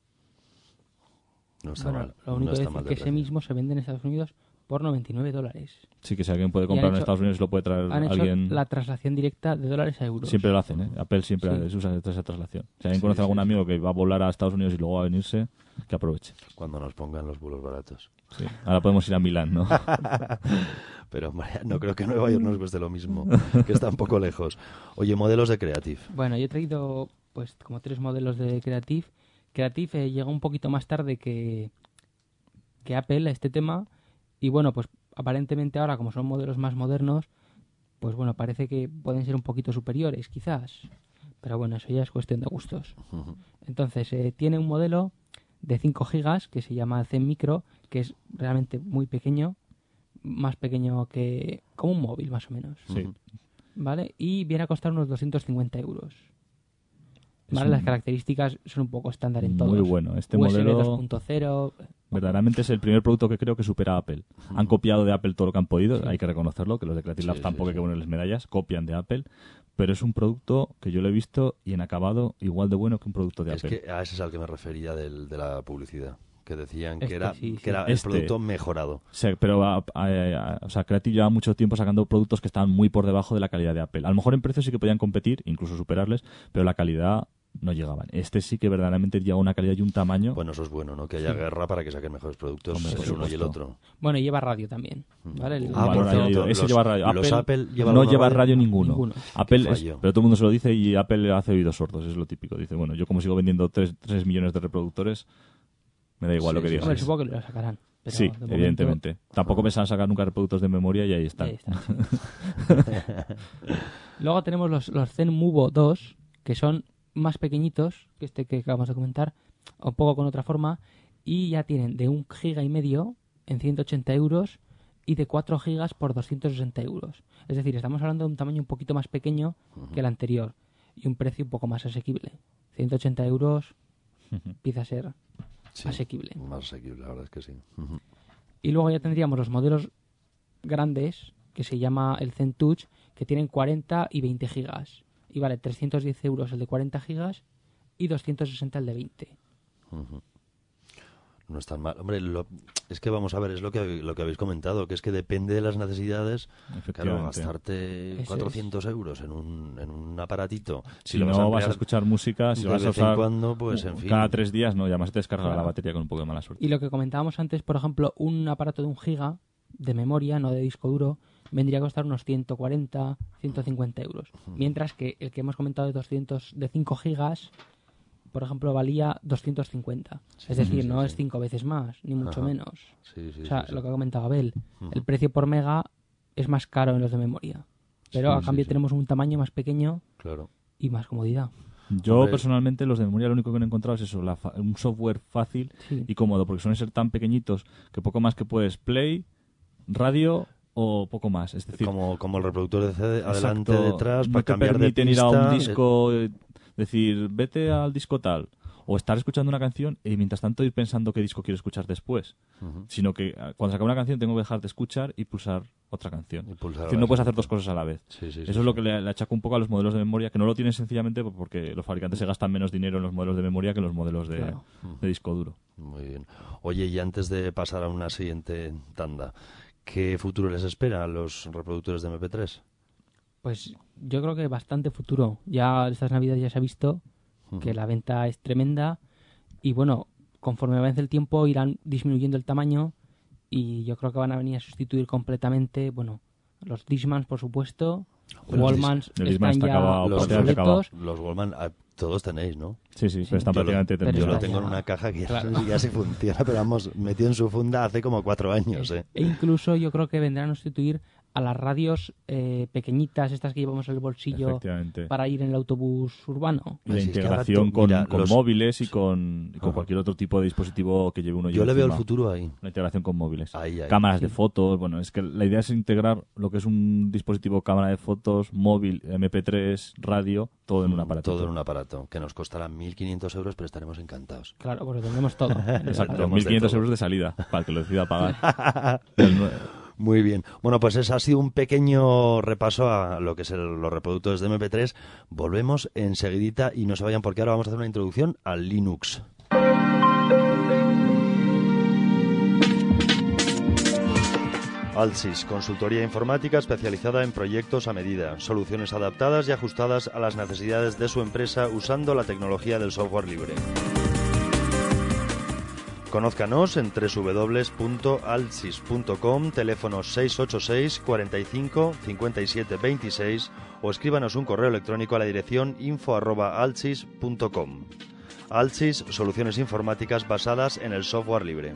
No está mal. Lo único no que está mal es que ese mismo se vende en Estados Unidos por $99. Sí, que si alguien puede comprarlo en Estados Unidos lo puede traer han alguien. hecho la traslación directa de dólares a euros. Siempre lo hacen, ¿eh? Apple siempre usa esa traslación. Si alguien conoce a algún amigo que va a volar a Estados Unidos y luego va a venirse, que aproveche. Cuando nos pongan los vuelos baratos. Sí. Ahora podemos ir a Milán, ¿no? Pero no creo que Nueva York nos cueste lo mismo, que está un poco lejos. Oye, modelos de Creative. Bueno, yo he traído pues como 3 modelos de Creative. Creative llegó un poquito más tarde que Apple a este tema. Y bueno, pues aparentemente ahora, como son modelos más modernos, pues bueno, parece que pueden ser un poquito superiores, quizás. Pero bueno, eso ya es cuestión de gustos. Entonces, tiene un modelo de 5 gigas que se llama Zen Micro, que es realmente muy pequeño, más pequeño que como un móvil, más o menos. Sí. ¿Vale? Y viene a costar unos 250 euros. ¿Vale? Las características son un poco estándar en todos. Muy bueno. Este USB modelo 2.0. verdaderamente es el primer producto que creo que supera a Apple. Han copiado de Apple todo lo que han podido, hay que reconocerlo, que los de Creative Labs tampoco hay que ponerles medallas, copian de Apple, pero es un producto que yo lo he visto y en acabado igual de bueno que un producto de Apple. Es que a ese es al que me refería de la publicidad, que decían que era el producto mejorado. Sí, pero o sea, Creative lleva mucho tiempo sacando productos que estaban muy por debajo de la calidad de Apple. A lo mejor en precio sí que podían competir, incluso superarles, pero la calidad no llegaban. Este sí que verdaderamente lleva una calidad y un tamaño. Bueno, eso es bueno, ¿no? Que haya guerra para que saquen mejores productos. Hombre, pues uno y el otro. Bueno, y lleva radio también. ¿Vale? Por cierto, ese lleva radio. los Apple no lleva radio ninguno. Apple pero todo el mundo se lo dice y Apple hace oídos sordos, es lo típico. Dice, bueno, yo como sigo vendiendo 3 millones de reproductores, me da igual lo que digas. Bueno, supongo que lo sacarán. Pero sí, evidentemente. Tampoco pensaban sacar nunca reproductores de memoria y ahí están. Sí. Luego tenemos los Zen Muvo 2, que son más pequeñitos que este que acabamos de comentar, un poco con otra forma, y ya tienen de 1,5 giga en 180 euros y de 4 gigas por 260 euros. Es decir, estamos hablando de un tamaño un poquito más pequeño que el anterior y un precio un poco más asequible. 180 euros empieza a ser asequible. Más asequible, la verdad es que sí. Y luego ya tendríamos los modelos grandes, que se llama el Zen Touch, que tienen 40 y 20 gigas. Y vale 310 euros el de 40 gigas y 260 el de 20. No es tan mal. Hombre, es que vamos a ver, es lo que habéis comentado, que es que depende de las necesidades. Claro, gastarte 400 euros en un aparatito. Si no vas a escuchar música, si lo vas a usar cuando, pues, en fin. cada 3 días, no, y además te descarga la batería con un poco de mala suerte. Y lo que comentábamos antes, por ejemplo, un aparato de 1 giga de memoria, no de disco duro, vendría a costar unos 140, 150 euros. Mientras que el que hemos comentado de 5 gigas, por ejemplo, valía 250. Es decir, no es 5 veces más, ni mucho menos. O sea, lo que ha comentado Abel, el precio por mega es más caro en los de memoria. Pero a cambio tenemos un tamaño más pequeño y más comodidad. Yo personalmente los de memoria lo único que no he encontrado es eso, un software fácil y cómodo, porque suelen ser tan pequeñitos que poco más que puedes play, radio o poco más, es decir, como el reproductor de CD adelante, exacto, detrás, no para te cambiar de permiten pista, ir a un disco, decir, vete al disco tal, o estar escuchando una canción y mientras tanto ir pensando qué disco quiero escuchar después, sino que cuando se acaba una canción tengo que dejar de escuchar y pulsar otra canción. Es decir, no puedes hacer 2 cosas a la vez. Eso es lo que le achaco un poco a los modelos de memoria, que no lo tienen sencillamente porque los fabricantes se gastan menos dinero en los modelos de memoria que en los modelos de disco duro. Muy bien. Oye, y antes de pasar a una siguiente tanda, ¿qué futuro les espera a los reproductores de MP3? Pues yo creo que bastante futuro. Ya estas navidades ya se ha visto que la venta es tremenda Y bueno, conforme avance el tiempo irán disminuyendo el tamaño y yo creo que van a venir a sustituir completamente, bueno, los Discmans, por supuesto, Los Wallmans el Discman están está ya acabado, prácticamente obsoletos. Los Wallman todos tenéis, ¿no? Sí, pero están Yo lo- prácticamente pero Yo terminados. lo está tengo en ya- una caja que Claro. ya se funciona, pero vamos, metido en su funda hace como 4 años, ¿eh? E incluso yo creo que vendrán a sustituir a las radios pequeñitas, estas que llevamos en el bolsillo Efectivamente. para ir en el autobús urbano. Y la Así es que integración ahora con, mira, con los- móviles y con Ajá. cualquier otro tipo de dispositivo que lleve uno. Yo le veo el encima. futuro ahí. La integración con móviles. Ahí. Cámaras de fotos. Bueno, es que la idea es integrar lo que es un dispositivo cámara de fotos, móvil, MP3, radio, todo en un aparato. Todo en un aparato, que nos costará 1.500 euros, pero estaremos encantados. Claro, porque tendremos todo. Exacto, Haremos de 1.500 todo. euros de salida para el que lo decida pagar. El nue- Muy bien. Bueno, pues ese ha sido un pequeño repaso a lo que es los reproductores de MP3. Volvemos enseguidita y no se vayan porque ahora vamos a hacer una introducción al Linux. Altsys, consultoría informática especializada en proyectos a medida, soluciones adaptadas y ajustadas a las necesidades de su empresa usando la tecnología del software libre. Conózcanos en www.altsys.com, teléfono 686 45 57 26 o escríbanos un correo electrónico a la dirección info@altsys.com. Altsys, soluciones informáticas basadas en el software libre.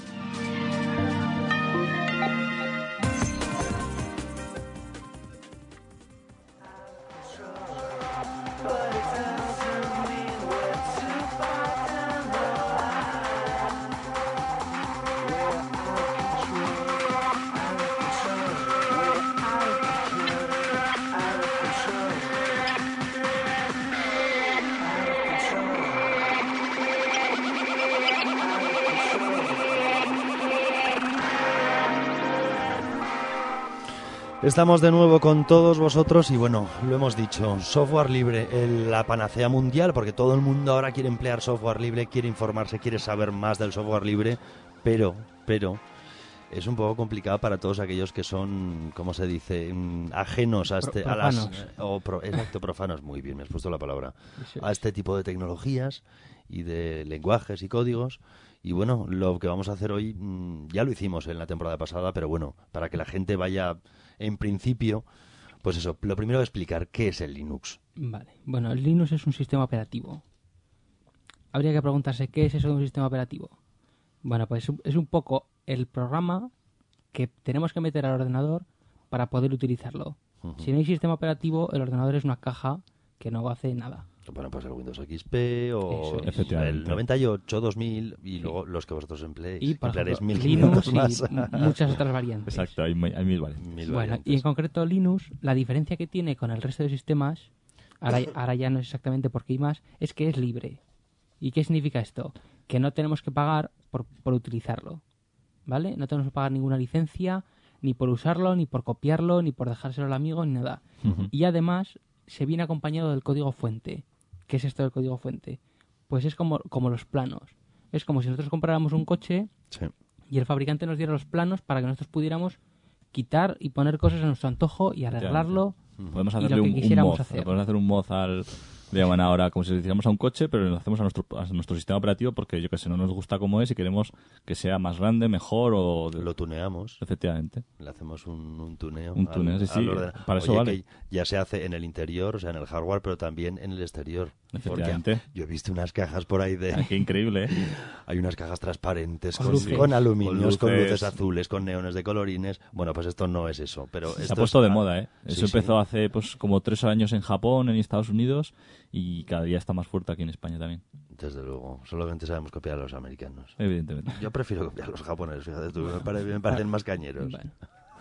Estamos de nuevo con todos vosotros y bueno, lo hemos dicho, software libre, la panacea mundial, porque todo el mundo ahora quiere emplear software libre, quiere informarse, quiere saber más del software libre, pero es un poco complicado para todos aquellos que son, ¿cómo se dice?, ajenos a este, a las exacto, profanos, muy bien, me has puesto la palabra, Eso a este tipo de tecnologías y de lenguajes y códigos. Y bueno, lo que vamos a hacer hoy ya lo hicimos en la temporada pasada, pero bueno, para que la gente vaya, en principio, pues eso, lo primero es explicar qué es el Linux. Vale. Bueno, el Linux es un sistema operativo. Habría que preguntarse qué es eso de un sistema operativo. Bueno, pues es un poco el programa que tenemos que meter al ordenador para poder utilizarlo. Si no hay sistema operativo, el ordenador es una caja que no hace nada. Bueno, pues el Windows XP o Eso es. Efectivamente. el 98, 2000 y luego los que vosotros empleéis. Y, por Emplearéis ejemplo, 1500 Linux más. y muchas otras variantes. Exacto, hay mil variantes. Mil Bueno, variantes. y en concreto Linux, la diferencia que tiene con el resto de sistemas, ahora ya no es exactamente porque hay más, es que es libre. ¿Y qué significa esto? Que no tenemos que pagar por utilizarlo, ¿vale? No tenemos que pagar ninguna licencia, ni por usarlo, ni por copiarlo, ni por dejárselo al amigo, ni nada. Y además se viene acompañado del código fuente. ¿Qué es esto del código fuente? Pues es como los planos. Es como si nosotros compráramos un coche Sí. y el fabricante nos diera los planos para que nosotros pudiéramos quitar y poner cosas a nuestro antojo y arreglarlo. Podemos Y hacerle lo que un quisiéramos mod. hacer. Podemos hacer un mod al... Le llaman ahora como si le hiciéramos a un coche, pero lo hacemos a nuestro sistema operativo porque, yo que sé, no nos gusta como es y queremos que sea más grande, mejor o... Lo tuneamos. Efectivamente. Le hacemos un tuneo. Un tuneo, sí, ordenador. para eso Oye, vale. que ya se hace en el interior, o sea, en el hardware, pero también en el exterior. Efectivamente. Porque yo he visto unas cajas por ahí Ah, qué increíble, ¿eh? Hay unas cajas transparentes Con con, luces. con aluminios, con Con luces luces azules, con neones de colorines. Bueno, pues esto no es eso. Pero Se esto ha puesto es- de moda, ¿eh? Sí, Eso sí. empezó hace pues como 3 años en Japón, en Estados Unidos, y cada día está más fuerte aquí en España también, Desde luego, solamente sabemos copiar a los americanos. evidentemente. Yo prefiero copiar a los japoneses, fíjate tú, me parecen más cañeros. Bueno,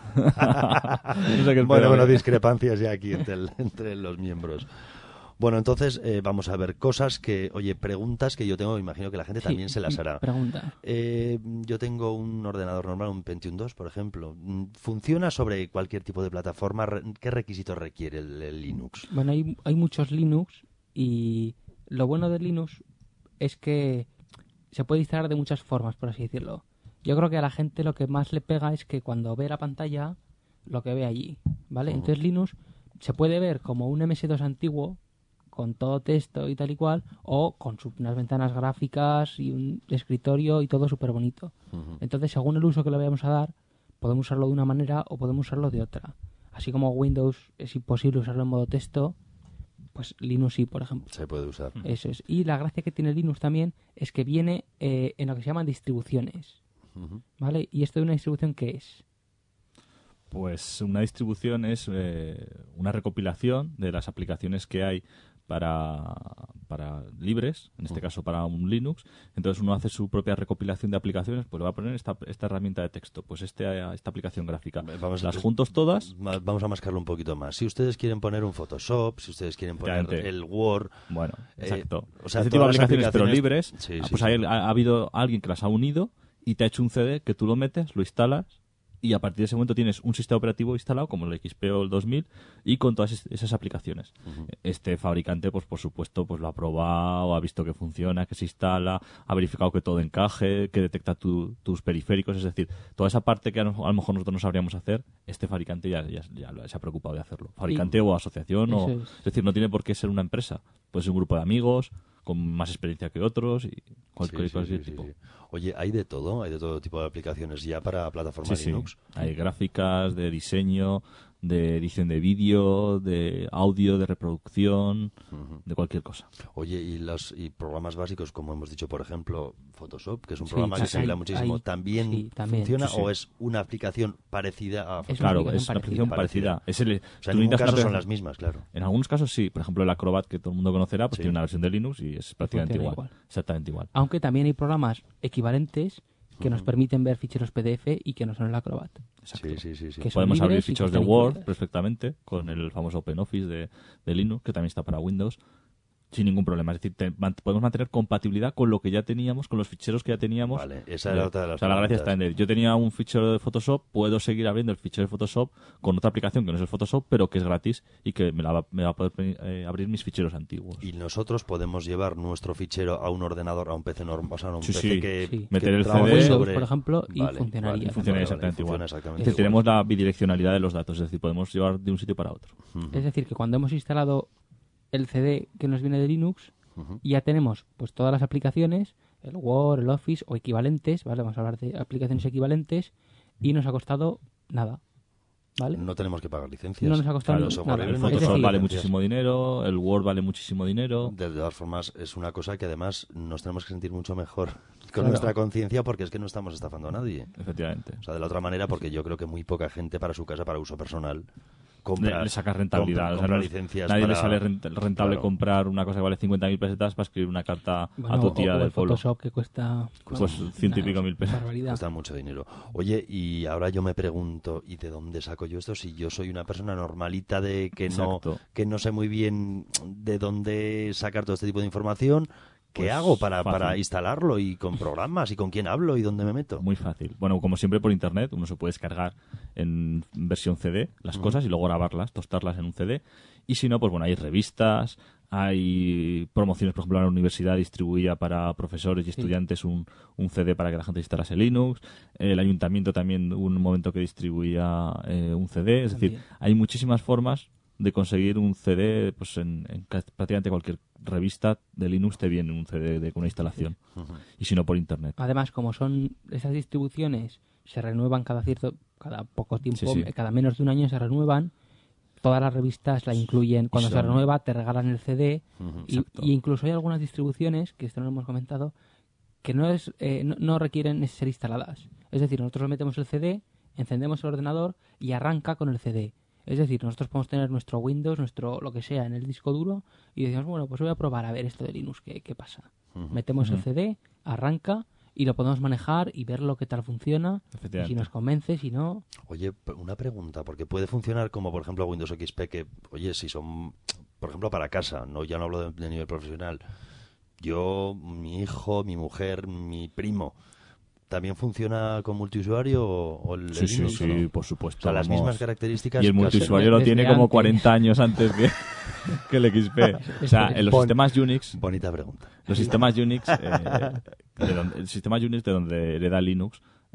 No sé qué es Bueno, peor, ¿eh? discrepancias ya aquí entre los miembros. Bueno, entonces vamos a ver cosas que, oye, preguntas que yo tengo, imagino que la gente sí, también se las hará. Pregunta. Yo tengo un ordenador normal, un Pentium 2, por ejemplo. ¿Funciona sobre cualquier tipo de plataforma? ¿Qué requisitos requiere el Linux? Bueno, hay muchos Linux y lo bueno de Linux es que se puede instalar de muchas formas, por así decirlo. Yo creo que a la gente lo que más le pega es que cuando ve la pantalla, lo que ve allí, ¿vale? Entonces Linux se puede ver como un MS2 antiguo, con todo texto y tal y cual, o con unas ventanas gráficas y un escritorio y todo súper bonito. Entonces, según el uso que le vayamos a dar, podemos usarlo de una manera o podemos usarlo de otra. Así como Windows es imposible usarlo en modo texto, pues Linux sí, por ejemplo. Se puede usar. Eso es. Y la gracia que tiene Linux también es que viene en lo que se llaman distribuciones. ¿Vale? ¿Y esto de una distribución qué es? Pues una distribución es una recopilación de las aplicaciones que hay para libres, en este caso para un Linux. Entonces uno hace su propia recopilación de aplicaciones, pues le va a poner esta herramienta de texto, pues esta aplicación gráfica. Las juntos todas. Vamos a mascarlo un poquito más. Si ustedes quieren poner un Photoshop, si ustedes quieren poner el Word... Bueno, exacto. O sea, este tipo de aplicaciones, pero libres, sí, pues ha habido alguien que las ha unido y te ha hecho un CD que tú lo metes, lo instalas, y a partir de ese momento tienes un sistema operativo instalado como el XP o el 2000 y con todas esas aplicaciones. Este fabricante, pues por supuesto, pues lo ha probado, ha visto que funciona, que se instala, ha verificado que todo encaje, que detecta tus periféricos, es decir, toda esa parte que a lo mejor nosotros no sabríamos hacer, este fabricante ya se ha preocupado de hacerlo. Fabricante o asociación, es decir, no tiene por qué ser una empresa, puede ser un grupo de amigos con más experiencia que otros y cualquier tipo. Sí. Oye, hay de todo tipo de aplicaciones ya para plataforma Linux. Hay gráficas, de diseño, de edición de vídeo, de audio, de reproducción, de cualquier cosa. Oye, y programas básicos, como hemos dicho, por ejemplo, Photoshop, que es un programa que se habla muchísimo, ¿también funciona o es una aplicación parecida a Photoshop? Claro, es una aplicación parecida. O sea, en algún caso son las mismas, claro. En algunos casos sí. Por ejemplo, el Acrobat, que todo el mundo conocerá, pues tiene una versión de Linux y es prácticamente igual. Exactamente igual. Aunque también hay programas equivalentes que nos permiten ver ficheros PDF y que no son el Acrobat. Exacto. Sí. Podemos abrir ficheros de Word perfectamente con el famoso OpenOffice de Linux, que también está para Windows, sin ningún problema. Es decir, podemos mantener compatibilidad con lo que ya teníamos, con los ficheros que ya teníamos. Vale, esa era otra de las O sea, la gracia está en él. Yo tenía un fichero de Photoshop, puedo seguir abriendo el fichero de Photoshop con otra aplicación que no es el Photoshop, pero que es gratis y que me va a poder abrir mis ficheros antiguos. Y nosotros podemos llevar nuestro fichero a un ordenador, a un PC normal, o sea, a un PC que meter el trabaje CD Windows, por ejemplo, y funcionaría. Funcionaría exactamente igual. Tenemos la bidireccionalidad de los datos, es decir, podemos llevar de un sitio para otro. Es decir, que cuando hemos instalado el CD que nos viene de Linux, ya tenemos pues todas las aplicaciones, el Word, el Office o equivalentes, ¿vale? Vamos a hablar de aplicaciones equivalentes y nos ha costado nada, ¿vale? No tenemos que pagar licencias. No nos ha costado nada. El Photoshop vale muchísimo dinero, el Word vale muchísimo dinero. De todas formas, es una cosa que además nos tenemos que sentir mucho mejor con nuestra conciencia porque es que no estamos estafando a nadie. Efectivamente. O sea, de la otra manera, porque yo creo que muy poca gente para su casa, para uso personal, le saca rentabilidad. Compra licencias nadie le sale rentable comprar una cosa que vale 50.000 pesetas para escribir una carta a tu tía del pueblo. Photoshop que cuesta pues 100 y pico mil pesos. Cuesta mucho dinero. Oye, y ahora yo me pregunto, ¿y de dónde saco yo esto? Si yo soy una persona normalita de que no sé muy bien de dónde sacar todo este tipo de información, ¿qué hago para instalarlo y con programas y con quién hablo y dónde me meto? Muy fácil. Bueno, como siempre por internet, uno se puede descargar en versión CD las cosas y luego grabarlas, tostarlas en un CD. Y si no, pues bueno, hay revistas, hay promociones, por ejemplo, la universidad distribuía para profesores y estudiantes un CD para que la gente instalase Linux. El ayuntamiento también hubo un momento que distribuía un CD. Es decir, hay muchísimas formas de conseguir un CD, pues en prácticamente cualquier revista de Linux te viene un CD con una instalación. Y si no, por internet. Además, como son esas distribuciones, se renuevan cada poco tiempo, cada menos de un año se renuevan. Todas las revistas la incluyen. Cuando se renueva, te regalan el CD. Y incluso hay algunas distribuciones, que esto no lo hemos comentado, que no requieren ser instaladas. Es decir, nosotros le metemos el CD, encendemos el ordenador y arranca con el CD. Es decir, nosotros podemos tener nuestro Windows, nuestro lo que sea en el disco duro y decimos, bueno, pues voy a probar a ver esto de Linux, qué pasa. Metemos el CD, arranca y lo podemos manejar y ver lo que tal funciona. Y si nos convence, si no... Oye, una pregunta, porque puede funcionar como, por ejemplo, Windows XP, que, oye, si son, por ejemplo, para casa, ya no hablo de nivel profesional, yo, mi hijo, mi mujer, mi primo... ¿También funciona con multiusuario o el Sí, Linux, ¿no? Por supuesto. O sea, las mismas características. Y el multiusuario lo tiene como 40 años antes que el XP. O sea, en los sistemas Unix... Bonita pregunta. Los sistemas Unix, el sistema Unix de donde hereda Linux,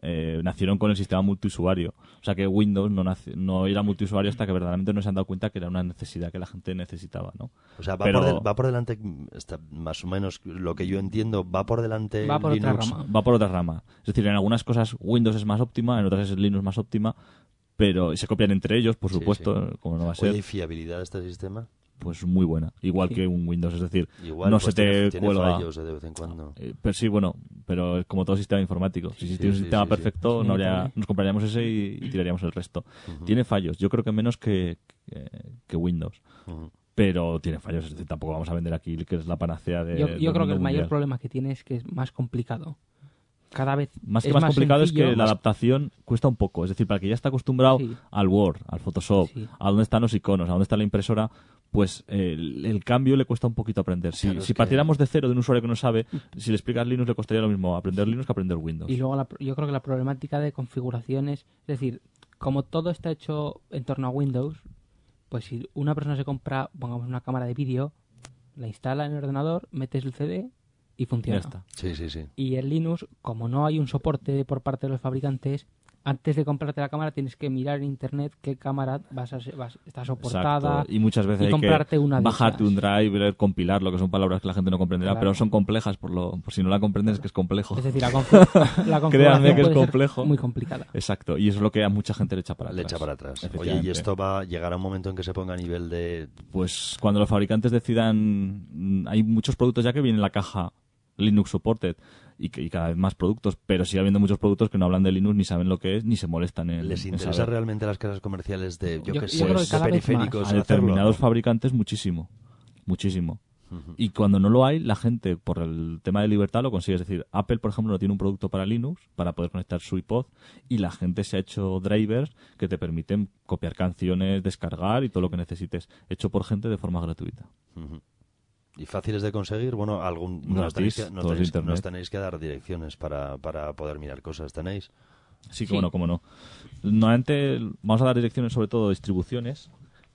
nacieron con el sistema multiusuario. O sea que Windows no era multiusuario hasta que verdaderamente no se han dado cuenta que era una necesidad que la gente necesitaba, ¿no? O sea, Pero va por delante, más o menos lo que yo entiendo, va por delante Va por otra Linux. rama. va por otra rama. Es decir, en algunas cosas Windows es más óptima, en otras es Linux más óptima, pero se copian entre ellos, por Sí, supuesto, sí. como no va a Oye, ser, ¿y fiabilidad de este sistema? pues muy buena. Igual Sí. que un Windows, es decir, Igual, no pues se te tiene cuelga. fallos de vez en cuando. Pero sí, bueno, pero es como todo sistema informático. Si existiera un sí, sistema sí. perfecto, Sí, no habría, también. nos compraríamos ese y tiraríamos el resto. Ujú. Tiene fallos, yo creo que menos que Windows. Ujú. Pero tiene fallos, es decir, tampoco vamos a vender aquí que es la panacea de. Yo del creo que mundo el mayor mundial. problema que tiene es que es más complicado. Cada vez Más que es más complicado sencillo. es que la adaptación cuesta un poco. Es decir, para que ya está acostumbrado Sí. al Word, al Photoshop, Sí. a dónde están los iconos, a dónde está la impresora, pues el cambio le cuesta un poquito aprender. Si, Claro, es si que- partiéramos de cero de un usuario que no sabe, si le explicas Linux le costaría lo mismo aprender Linux que aprender Windows. Y luego yo creo que la problemática de configuraciones, es decir, como todo está hecho en torno a Windows, pues si una persona se compra, pongamos una cámara de vídeo, la instala en el ordenador, metes el CD y Ya funciona. está. Sí, sí, sí. Y en Linux, como no hay un soporte por parte de los fabricantes, antes de comprarte la cámara tienes que mirar en internet qué cámara está soportada. Exacto. Y muchas veces y hay comprarte que una de bajarte esas. un driver, compilarlo, que son palabras que la gente no comprenderá, Claro. pero son complejas, por si no la comprendes es que es complejo. Es decir, la configuración Créanme que es puede ser complejo. muy complicada. Exacto, y eso es lo que a mucha gente le echa para Le atrás. echa para atrás. Oye, Efectivamente. y esto va a llegar a un momento en que se ponga a nivel de... Pues cuando los fabricantes decidan, hay muchos productos ya que vienen en la caja Linux supported y cada vez más productos, pero sigue habiendo muchos productos que no hablan de Linux, ni saben lo que es, ni se molestan en ¿Les en interesa saber. realmente a las casas comerciales de, Yo qué sé, creo que de cada vez periféricos más. A hacerlo, determinados ¿no? fabricantes muchísimo, muchísimo. Ujú. Y cuando no lo hay, la gente, por el tema de libertad, lo consigue. Es decir, Apple, por ejemplo, no tiene un producto para Linux, para poder conectar su iPod, y la gente se ha hecho drivers que te permiten copiar canciones, descargar y todo lo que necesites, hecho por gente de forma gratuita. Ujú. ¿Y fáciles de conseguir? Bueno, Gratis, todo es internet. nos tenéis que dar direcciones para poder mirar cosas. ¿Tenéis? Sí, Sí. cómo no. Normalmente vamos a dar direcciones, sobre todo distribuciones,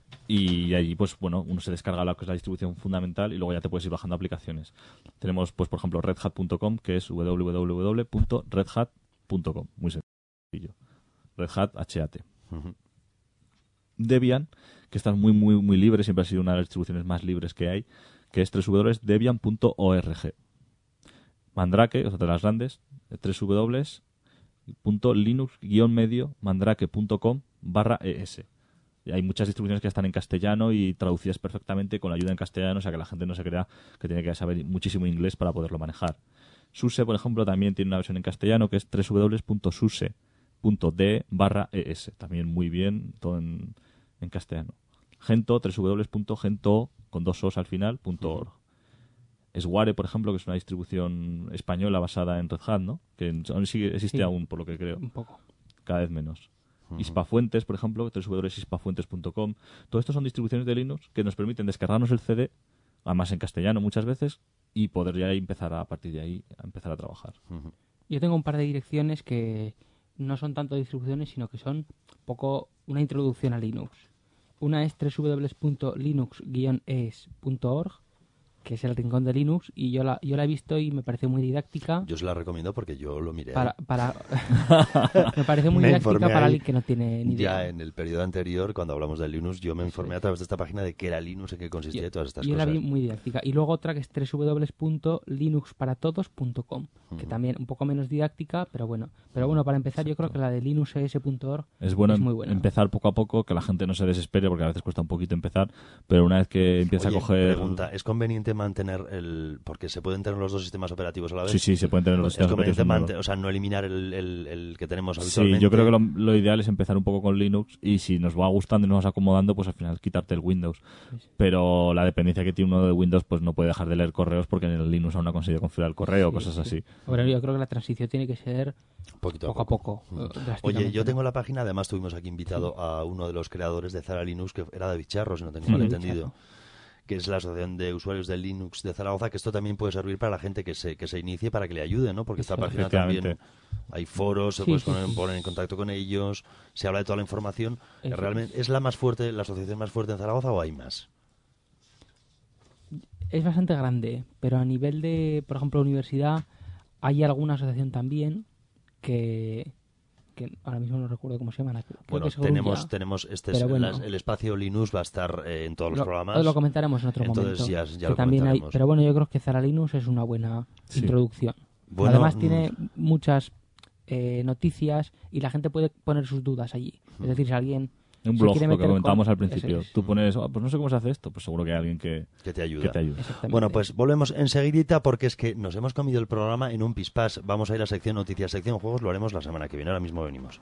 y allí, pues bueno, uno se descarga lo que es la distribución fundamental y luego ya te puedes ir bajando aplicaciones. Tenemos, pues por ejemplo, redhat.com, que es www.redhat.com. Muy sencillo. Red Hat, H-A-T. Ujú. Debian, que está muy, muy, muy libre, siempre ha sido una de las distribuciones más libres que hay, que es www.debian.org. Mandrake, otra de las grandes, www.linux-medio-mandrake.com/es. Y hay muchas distribuciones que están en castellano y traducidas perfectamente con la ayuda en castellano, o sea que la gente no se crea que tiene que saber muchísimo inglés para poderlo manejar. SUSE, por ejemplo, también tiene una versión en castellano que es www.suse.d/es. También muy bien, todo en castellano. Gento, www.gento, con dos os al final, .org. Sware, por ejemplo, que es una distribución española basada en Red Hat, ¿no? Que aún existe Sí. aún, por lo que creo. Un poco. Cada vez menos. Hispafuentes, por ejemplo, www.hispafuentes.com. Todo esto son distribuciones de Linux que nos permiten descargarnos el CD, además en castellano muchas veces, y poder ya empezar a partir de ahí a empezar a trabajar. Ujú. Yo tengo un par de direcciones que no son tanto distribuciones, sino que son un poco una introducción a Linux. Una es www.linux-es.org, que es el rincón de Linux, y yo la he visto y me parece muy didáctica. Yo os la recomiendo porque yo lo miré para Me parece muy Me didáctica informé para ahí. alguien que no tiene ni idea. ya en el periodo anterior, cuando hablamos de Linux, yo me informé a través de esta página de qué era Linux, en qué consistía y todas estas Yo la cosas. vi muy didáctica. Y luego otra que es www.linuxparatodos.com, que también un poco menos didáctica, pero bueno. Pero bueno, para empezar yo creo que la de linuxes.org Es bueno muy buena. empezar poco a poco, que la gente no se desespere, porque a veces cuesta un poquito empezar, pero una vez que empieza Oye, a coger... pregunta, ¿es conveniente mantener porque se pueden tener los dos sistemas operativos a la vez? Sí, se pueden tener los ¿Es sistemas conveniente operativos en uno. o sea, no eliminar el que tenemos habitualmente? Sí, yo creo que lo ideal es empezar un poco con Linux y si nos va gustando y nos va acomodando, pues al final quitarte el Windows. Pero la dependencia que tiene uno de Windows, pues no puede dejar de leer correos porque en el Linux aún no ha conseguido configurar el correo o cosas así. Bueno, yo creo que la transición tiene que ser Poquito poco a poco. Oye, drásticamente, yo ¿no? tengo la página, además tuvimos aquí invitado a uno de los creadores de Zara Linux, que era David Charro, si no tengo mal David entendido, Charro. que es la Asociación de Usuarios de Linux de Zaragoza, que esto también puede servir para la gente que se inicie, para que le ayude, ¿no? Porque esta Eso. página Efectivamente. también hay foros, se Sí, puedes sí, sí. poner en contacto con ellos, se habla de toda la información. Eso ¿Realmente es la más fuerte, la asociación más fuerte en Zaragoza o hay más? Es bastante grande, pero a nivel de, por ejemplo, universidad, hay alguna asociación también que que ahora mismo no recuerdo cómo se llaman. Creo Bueno, que es Grulla. tenemos Pero bueno. el espacio Linux va a estar en todos los programas. Lo comentaremos en otro Entonces momento. ya Que lo también hay, comentaremos. pero bueno, yo creo que Zara Linux es una buena Sí. introducción. Bueno, Además tiene muchas noticias y la gente puede poner sus dudas allí. Es decir, si alguien Un se blog, quiere lo que meter comentábamos con- al principio. Eso es. Tú pones, pues no sé cómo se hace esto, pues seguro que hay alguien que que te ayuda. te ayude. Exactamente. Bueno, pues volvemos enseguidita porque es que nos hemos comido el programa en un pispás. Vamos a ir a sección noticias, sección juegos, lo haremos la semana que viene. Ahora mismo venimos.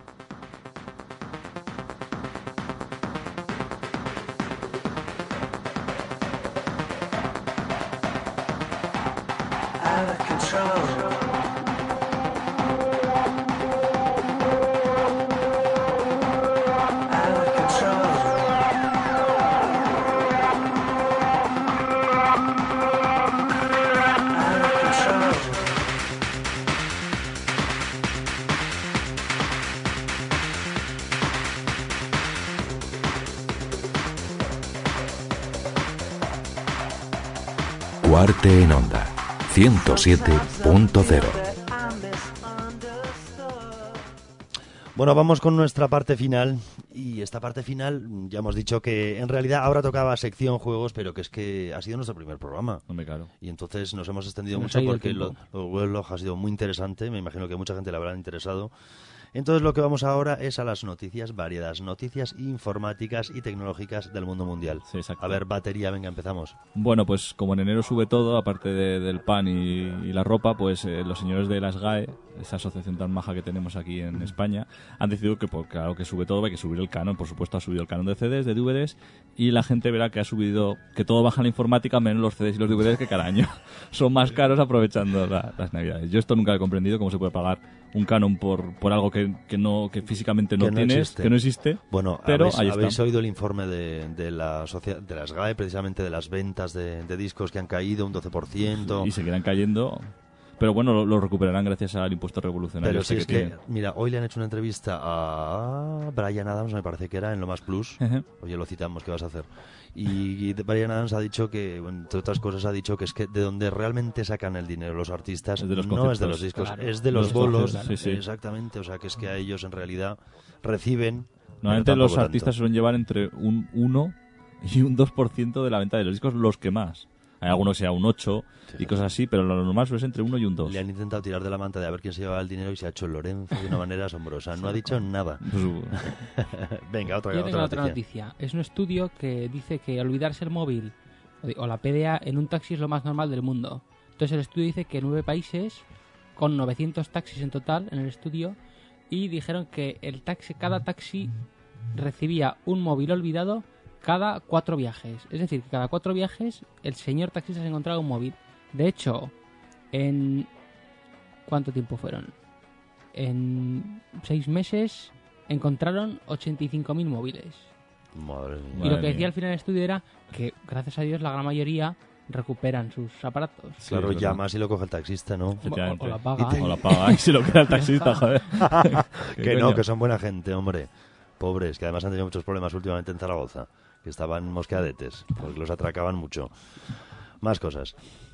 Cuarte en Onda 107.0. Bueno, vamos con nuestra parte final. Y esta parte final, ya hemos dicho que en realidad ahora tocaba sección juegos, pero que es que ha sido nuestro primer programa. Hombre, claro. Y entonces nos hemos extendido Se nos mucho ha ido el porque tiempo. lo weblog ha sido muy interesante. Me imagino que mucha gente le habrá interesado. Entonces lo que vamos ahora es a las noticias variadas, noticias informáticas y tecnológicas del mundo mundial. Sí, exacto. A ver, batería, venga, empezamos. Bueno, pues como en enero sube todo, aparte del pan y la ropa, pues los señores de la SGAE, esa asociación tan maja que tenemos aquí en España, han decidido que, pues, claro, que sube todo, hay que subir el canon. Por supuesto, ha subido el canon de CDs, de DVDs, y la gente verá que ha subido, que todo baja en la informática, menos los CDs y los DVDs, que cada año son más caros aprovechando las navidades. Yo esto nunca he comprendido, cómo se puede pagar un canon por algo que físicamente no Que no tienes, existe. que no existe. Bueno, pero habéis ahí está. oído el informe de la SGAE, precisamente de las ventas de discos que han caído un 12%. Y seguirán cayendo. Pero bueno, lo recuperarán gracias al impuesto revolucionario. Pero este si es que, tienen. mira, hoy le han hecho una entrevista a Brian Adams, me parece que era, en Lo Más Plus. Ejé. Oye, lo citamos, ¿qué vas a hacer? Y Brian Adams ha dicho que, bueno, entre otras cosas, ha dicho que es que de donde realmente sacan el dinero los artistas Es de los no es de conceptos. los discos, Claro. es de los Los bolos. conceptos, sí, sí. Exactamente, o sea, que es que a ellos en realidad reciben. Normalmente pero los tampoco artistas tanto. suelen llevar entre un 1 y un 2% de la venta de los discos, los que más. Hay algunos que sea un 8 y cosas así, pero lo normal suele ser entre 1 y un 2. Le han intentado tirar de la manta de a ver quién se llevaba el dinero y se ha hecho el Lorenzo de una manera asombrosa. No ha dicho nada. Pues, Venga, otra Yo tengo otra noticia. noticia. Es un estudio que dice que olvidarse el móvil o la PDA en un taxi es lo más normal del mundo. Entonces el estudio dice que 9 países, con 900 taxis en total en el estudio, y dijeron que cada taxi recibía un móvil olvidado cada 4 viajes. Es decir, que cada 4 viajes el señor taxista se encontraba un móvil. De hecho, en... ¿cuánto tiempo fueron? En 6 meses encontraron 85.000 móviles. Madre mía. Y Madre lo que mía. decía al final el estudio era que, gracias a Dios, la gran mayoría recuperan sus aparatos. Sí, Claro, es verdad. llamas y lo coge el taxista, ¿no? Efectivamente. O la paga. O la paga y se lo queda el taxista, joder. ¿Qué Que no, coño? que son buena gente, hombre. Pobres, que además han tenido muchos problemas últimamente en Zaragoza. Que estaban mosqueadetes, porque los atracaban mucho. Más cosas.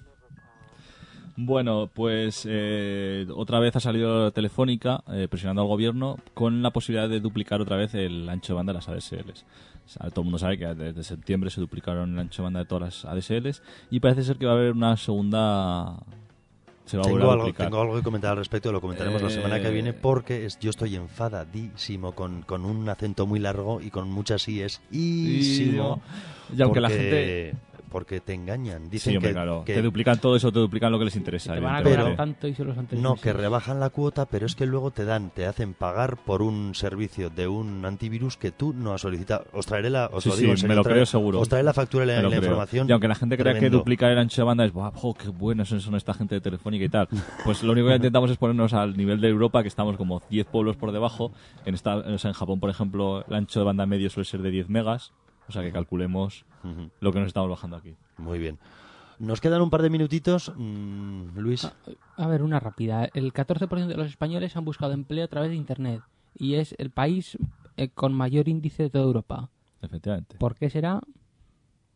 Bueno, pues otra vez ha salido Telefónica presionando al gobierno con la posibilidad de duplicar otra vez el ancho de banda de las ADSLs. O sea, todo el mundo sabe que desde septiembre se duplicaron el ancho de banda de todas las ADSLs y parece ser que va a haber una segunda... Se va a volver Tengo a algo, duplicar. tengo algo que comentar al respecto, lo comentaremos la semana que viene, Eh, porque yo estoy enfadadísimo con un acento muy largo y con muchas íes. Y aunque la gente... Porque te engañan. Dicen Sí, hombre, que, claro. que Te duplican todo eso, te duplican lo que les interesa. Te van a evidentemente. cobrar tanto y solo son 3 no, meses. que rebajan la cuota, pero es que luego te hacen pagar por un servicio de un antivirus que tú no has solicitado. Os traeré os Sí, lo digo en sí, serio, me lo creo seguro. Os traeré la factura y Me la lo creo. información. Y aunque la gente crea que tremendo. duplicar el ancho de banda es, ¡buah, jo, qué buenos son esta gente de Telefónica y tal! Pues lo único que intentamos es ponernos al nivel de Europa, que estamos como 10 pueblos por debajo. En Japón, por ejemplo, el ancho de banda medio suele ser de 10 megas. O sea que calculemos Ujú. lo que nos estamos bajando aquí. Muy bien. Nos quedan un par de minutitos. Luis, A ver, una rápida. El 14% de los españoles han buscado empleo a través de Internet y es el país con mayor índice de toda Europa. Efectivamente. ¿Por qué será?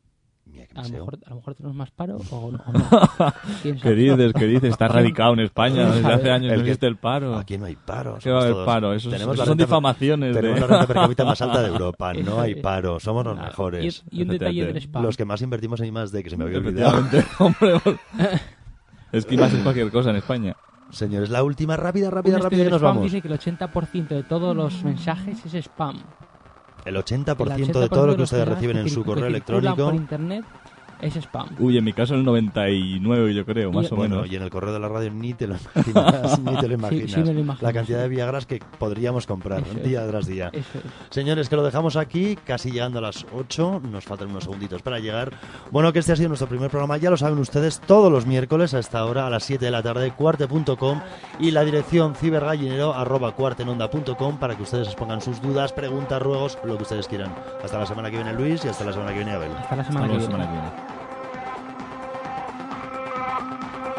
Mira, qué A lo paseo. mejor tenemos más paro o no. ¿Quién ¿Qué sabe? dices? ¿Qué dices? Está radicado en España. ¿Quién Desde sabe? hace años no El que- existe el paro. Aquí no hay paro. ¿Qué va a somos haber todos- paro? Esos tenemos la son renta- difamaciones. Tenemos de- la renta per cápita más alta de Europa. No Eso hay es. paro. Somos los Nada. mejores. Y un detalle del Efectivamente. spam. Los que más invertimos en I+D, que se me había olvidado. Efectivamente, hombre. Es que más es cualquier cosa en España. Señores, la última, rápida, Un rápida, estudio rápida, y de nos spam vamos. dice que el 80% de todos los mensajes es spam. El 80% El de todo lo que los ustedes mensajes reciben en que su cir- correo que circulan electrónico. por internet es spam. Uy, en mi caso el 99, yo creo, más o Bueno, menos. y en el correo de la radio ni te lo imaginas. Ni te lo imaginas. sí me lo imagino, La cantidad sí. de Viagras que podríamos comprar Eso es. día tras día. Eso es. Señores, que lo dejamos aquí, casi llegando a las 8. Nos faltan unos segunditos para llegar. Bueno, que este ha sido nuestro primer programa. Ya lo saben ustedes, todos los miércoles a esta hora, a las 7 de la tarde, cuarte.com y la dirección cibergallinero@cuartenonda.com para que ustedes expongan sus dudas, preguntas, ruegos, lo que ustedes quieran. Hasta la semana que viene, Luis, y hasta la semana que viene, Abel. Hasta la Hasta semana luego, que viene. semana que viene.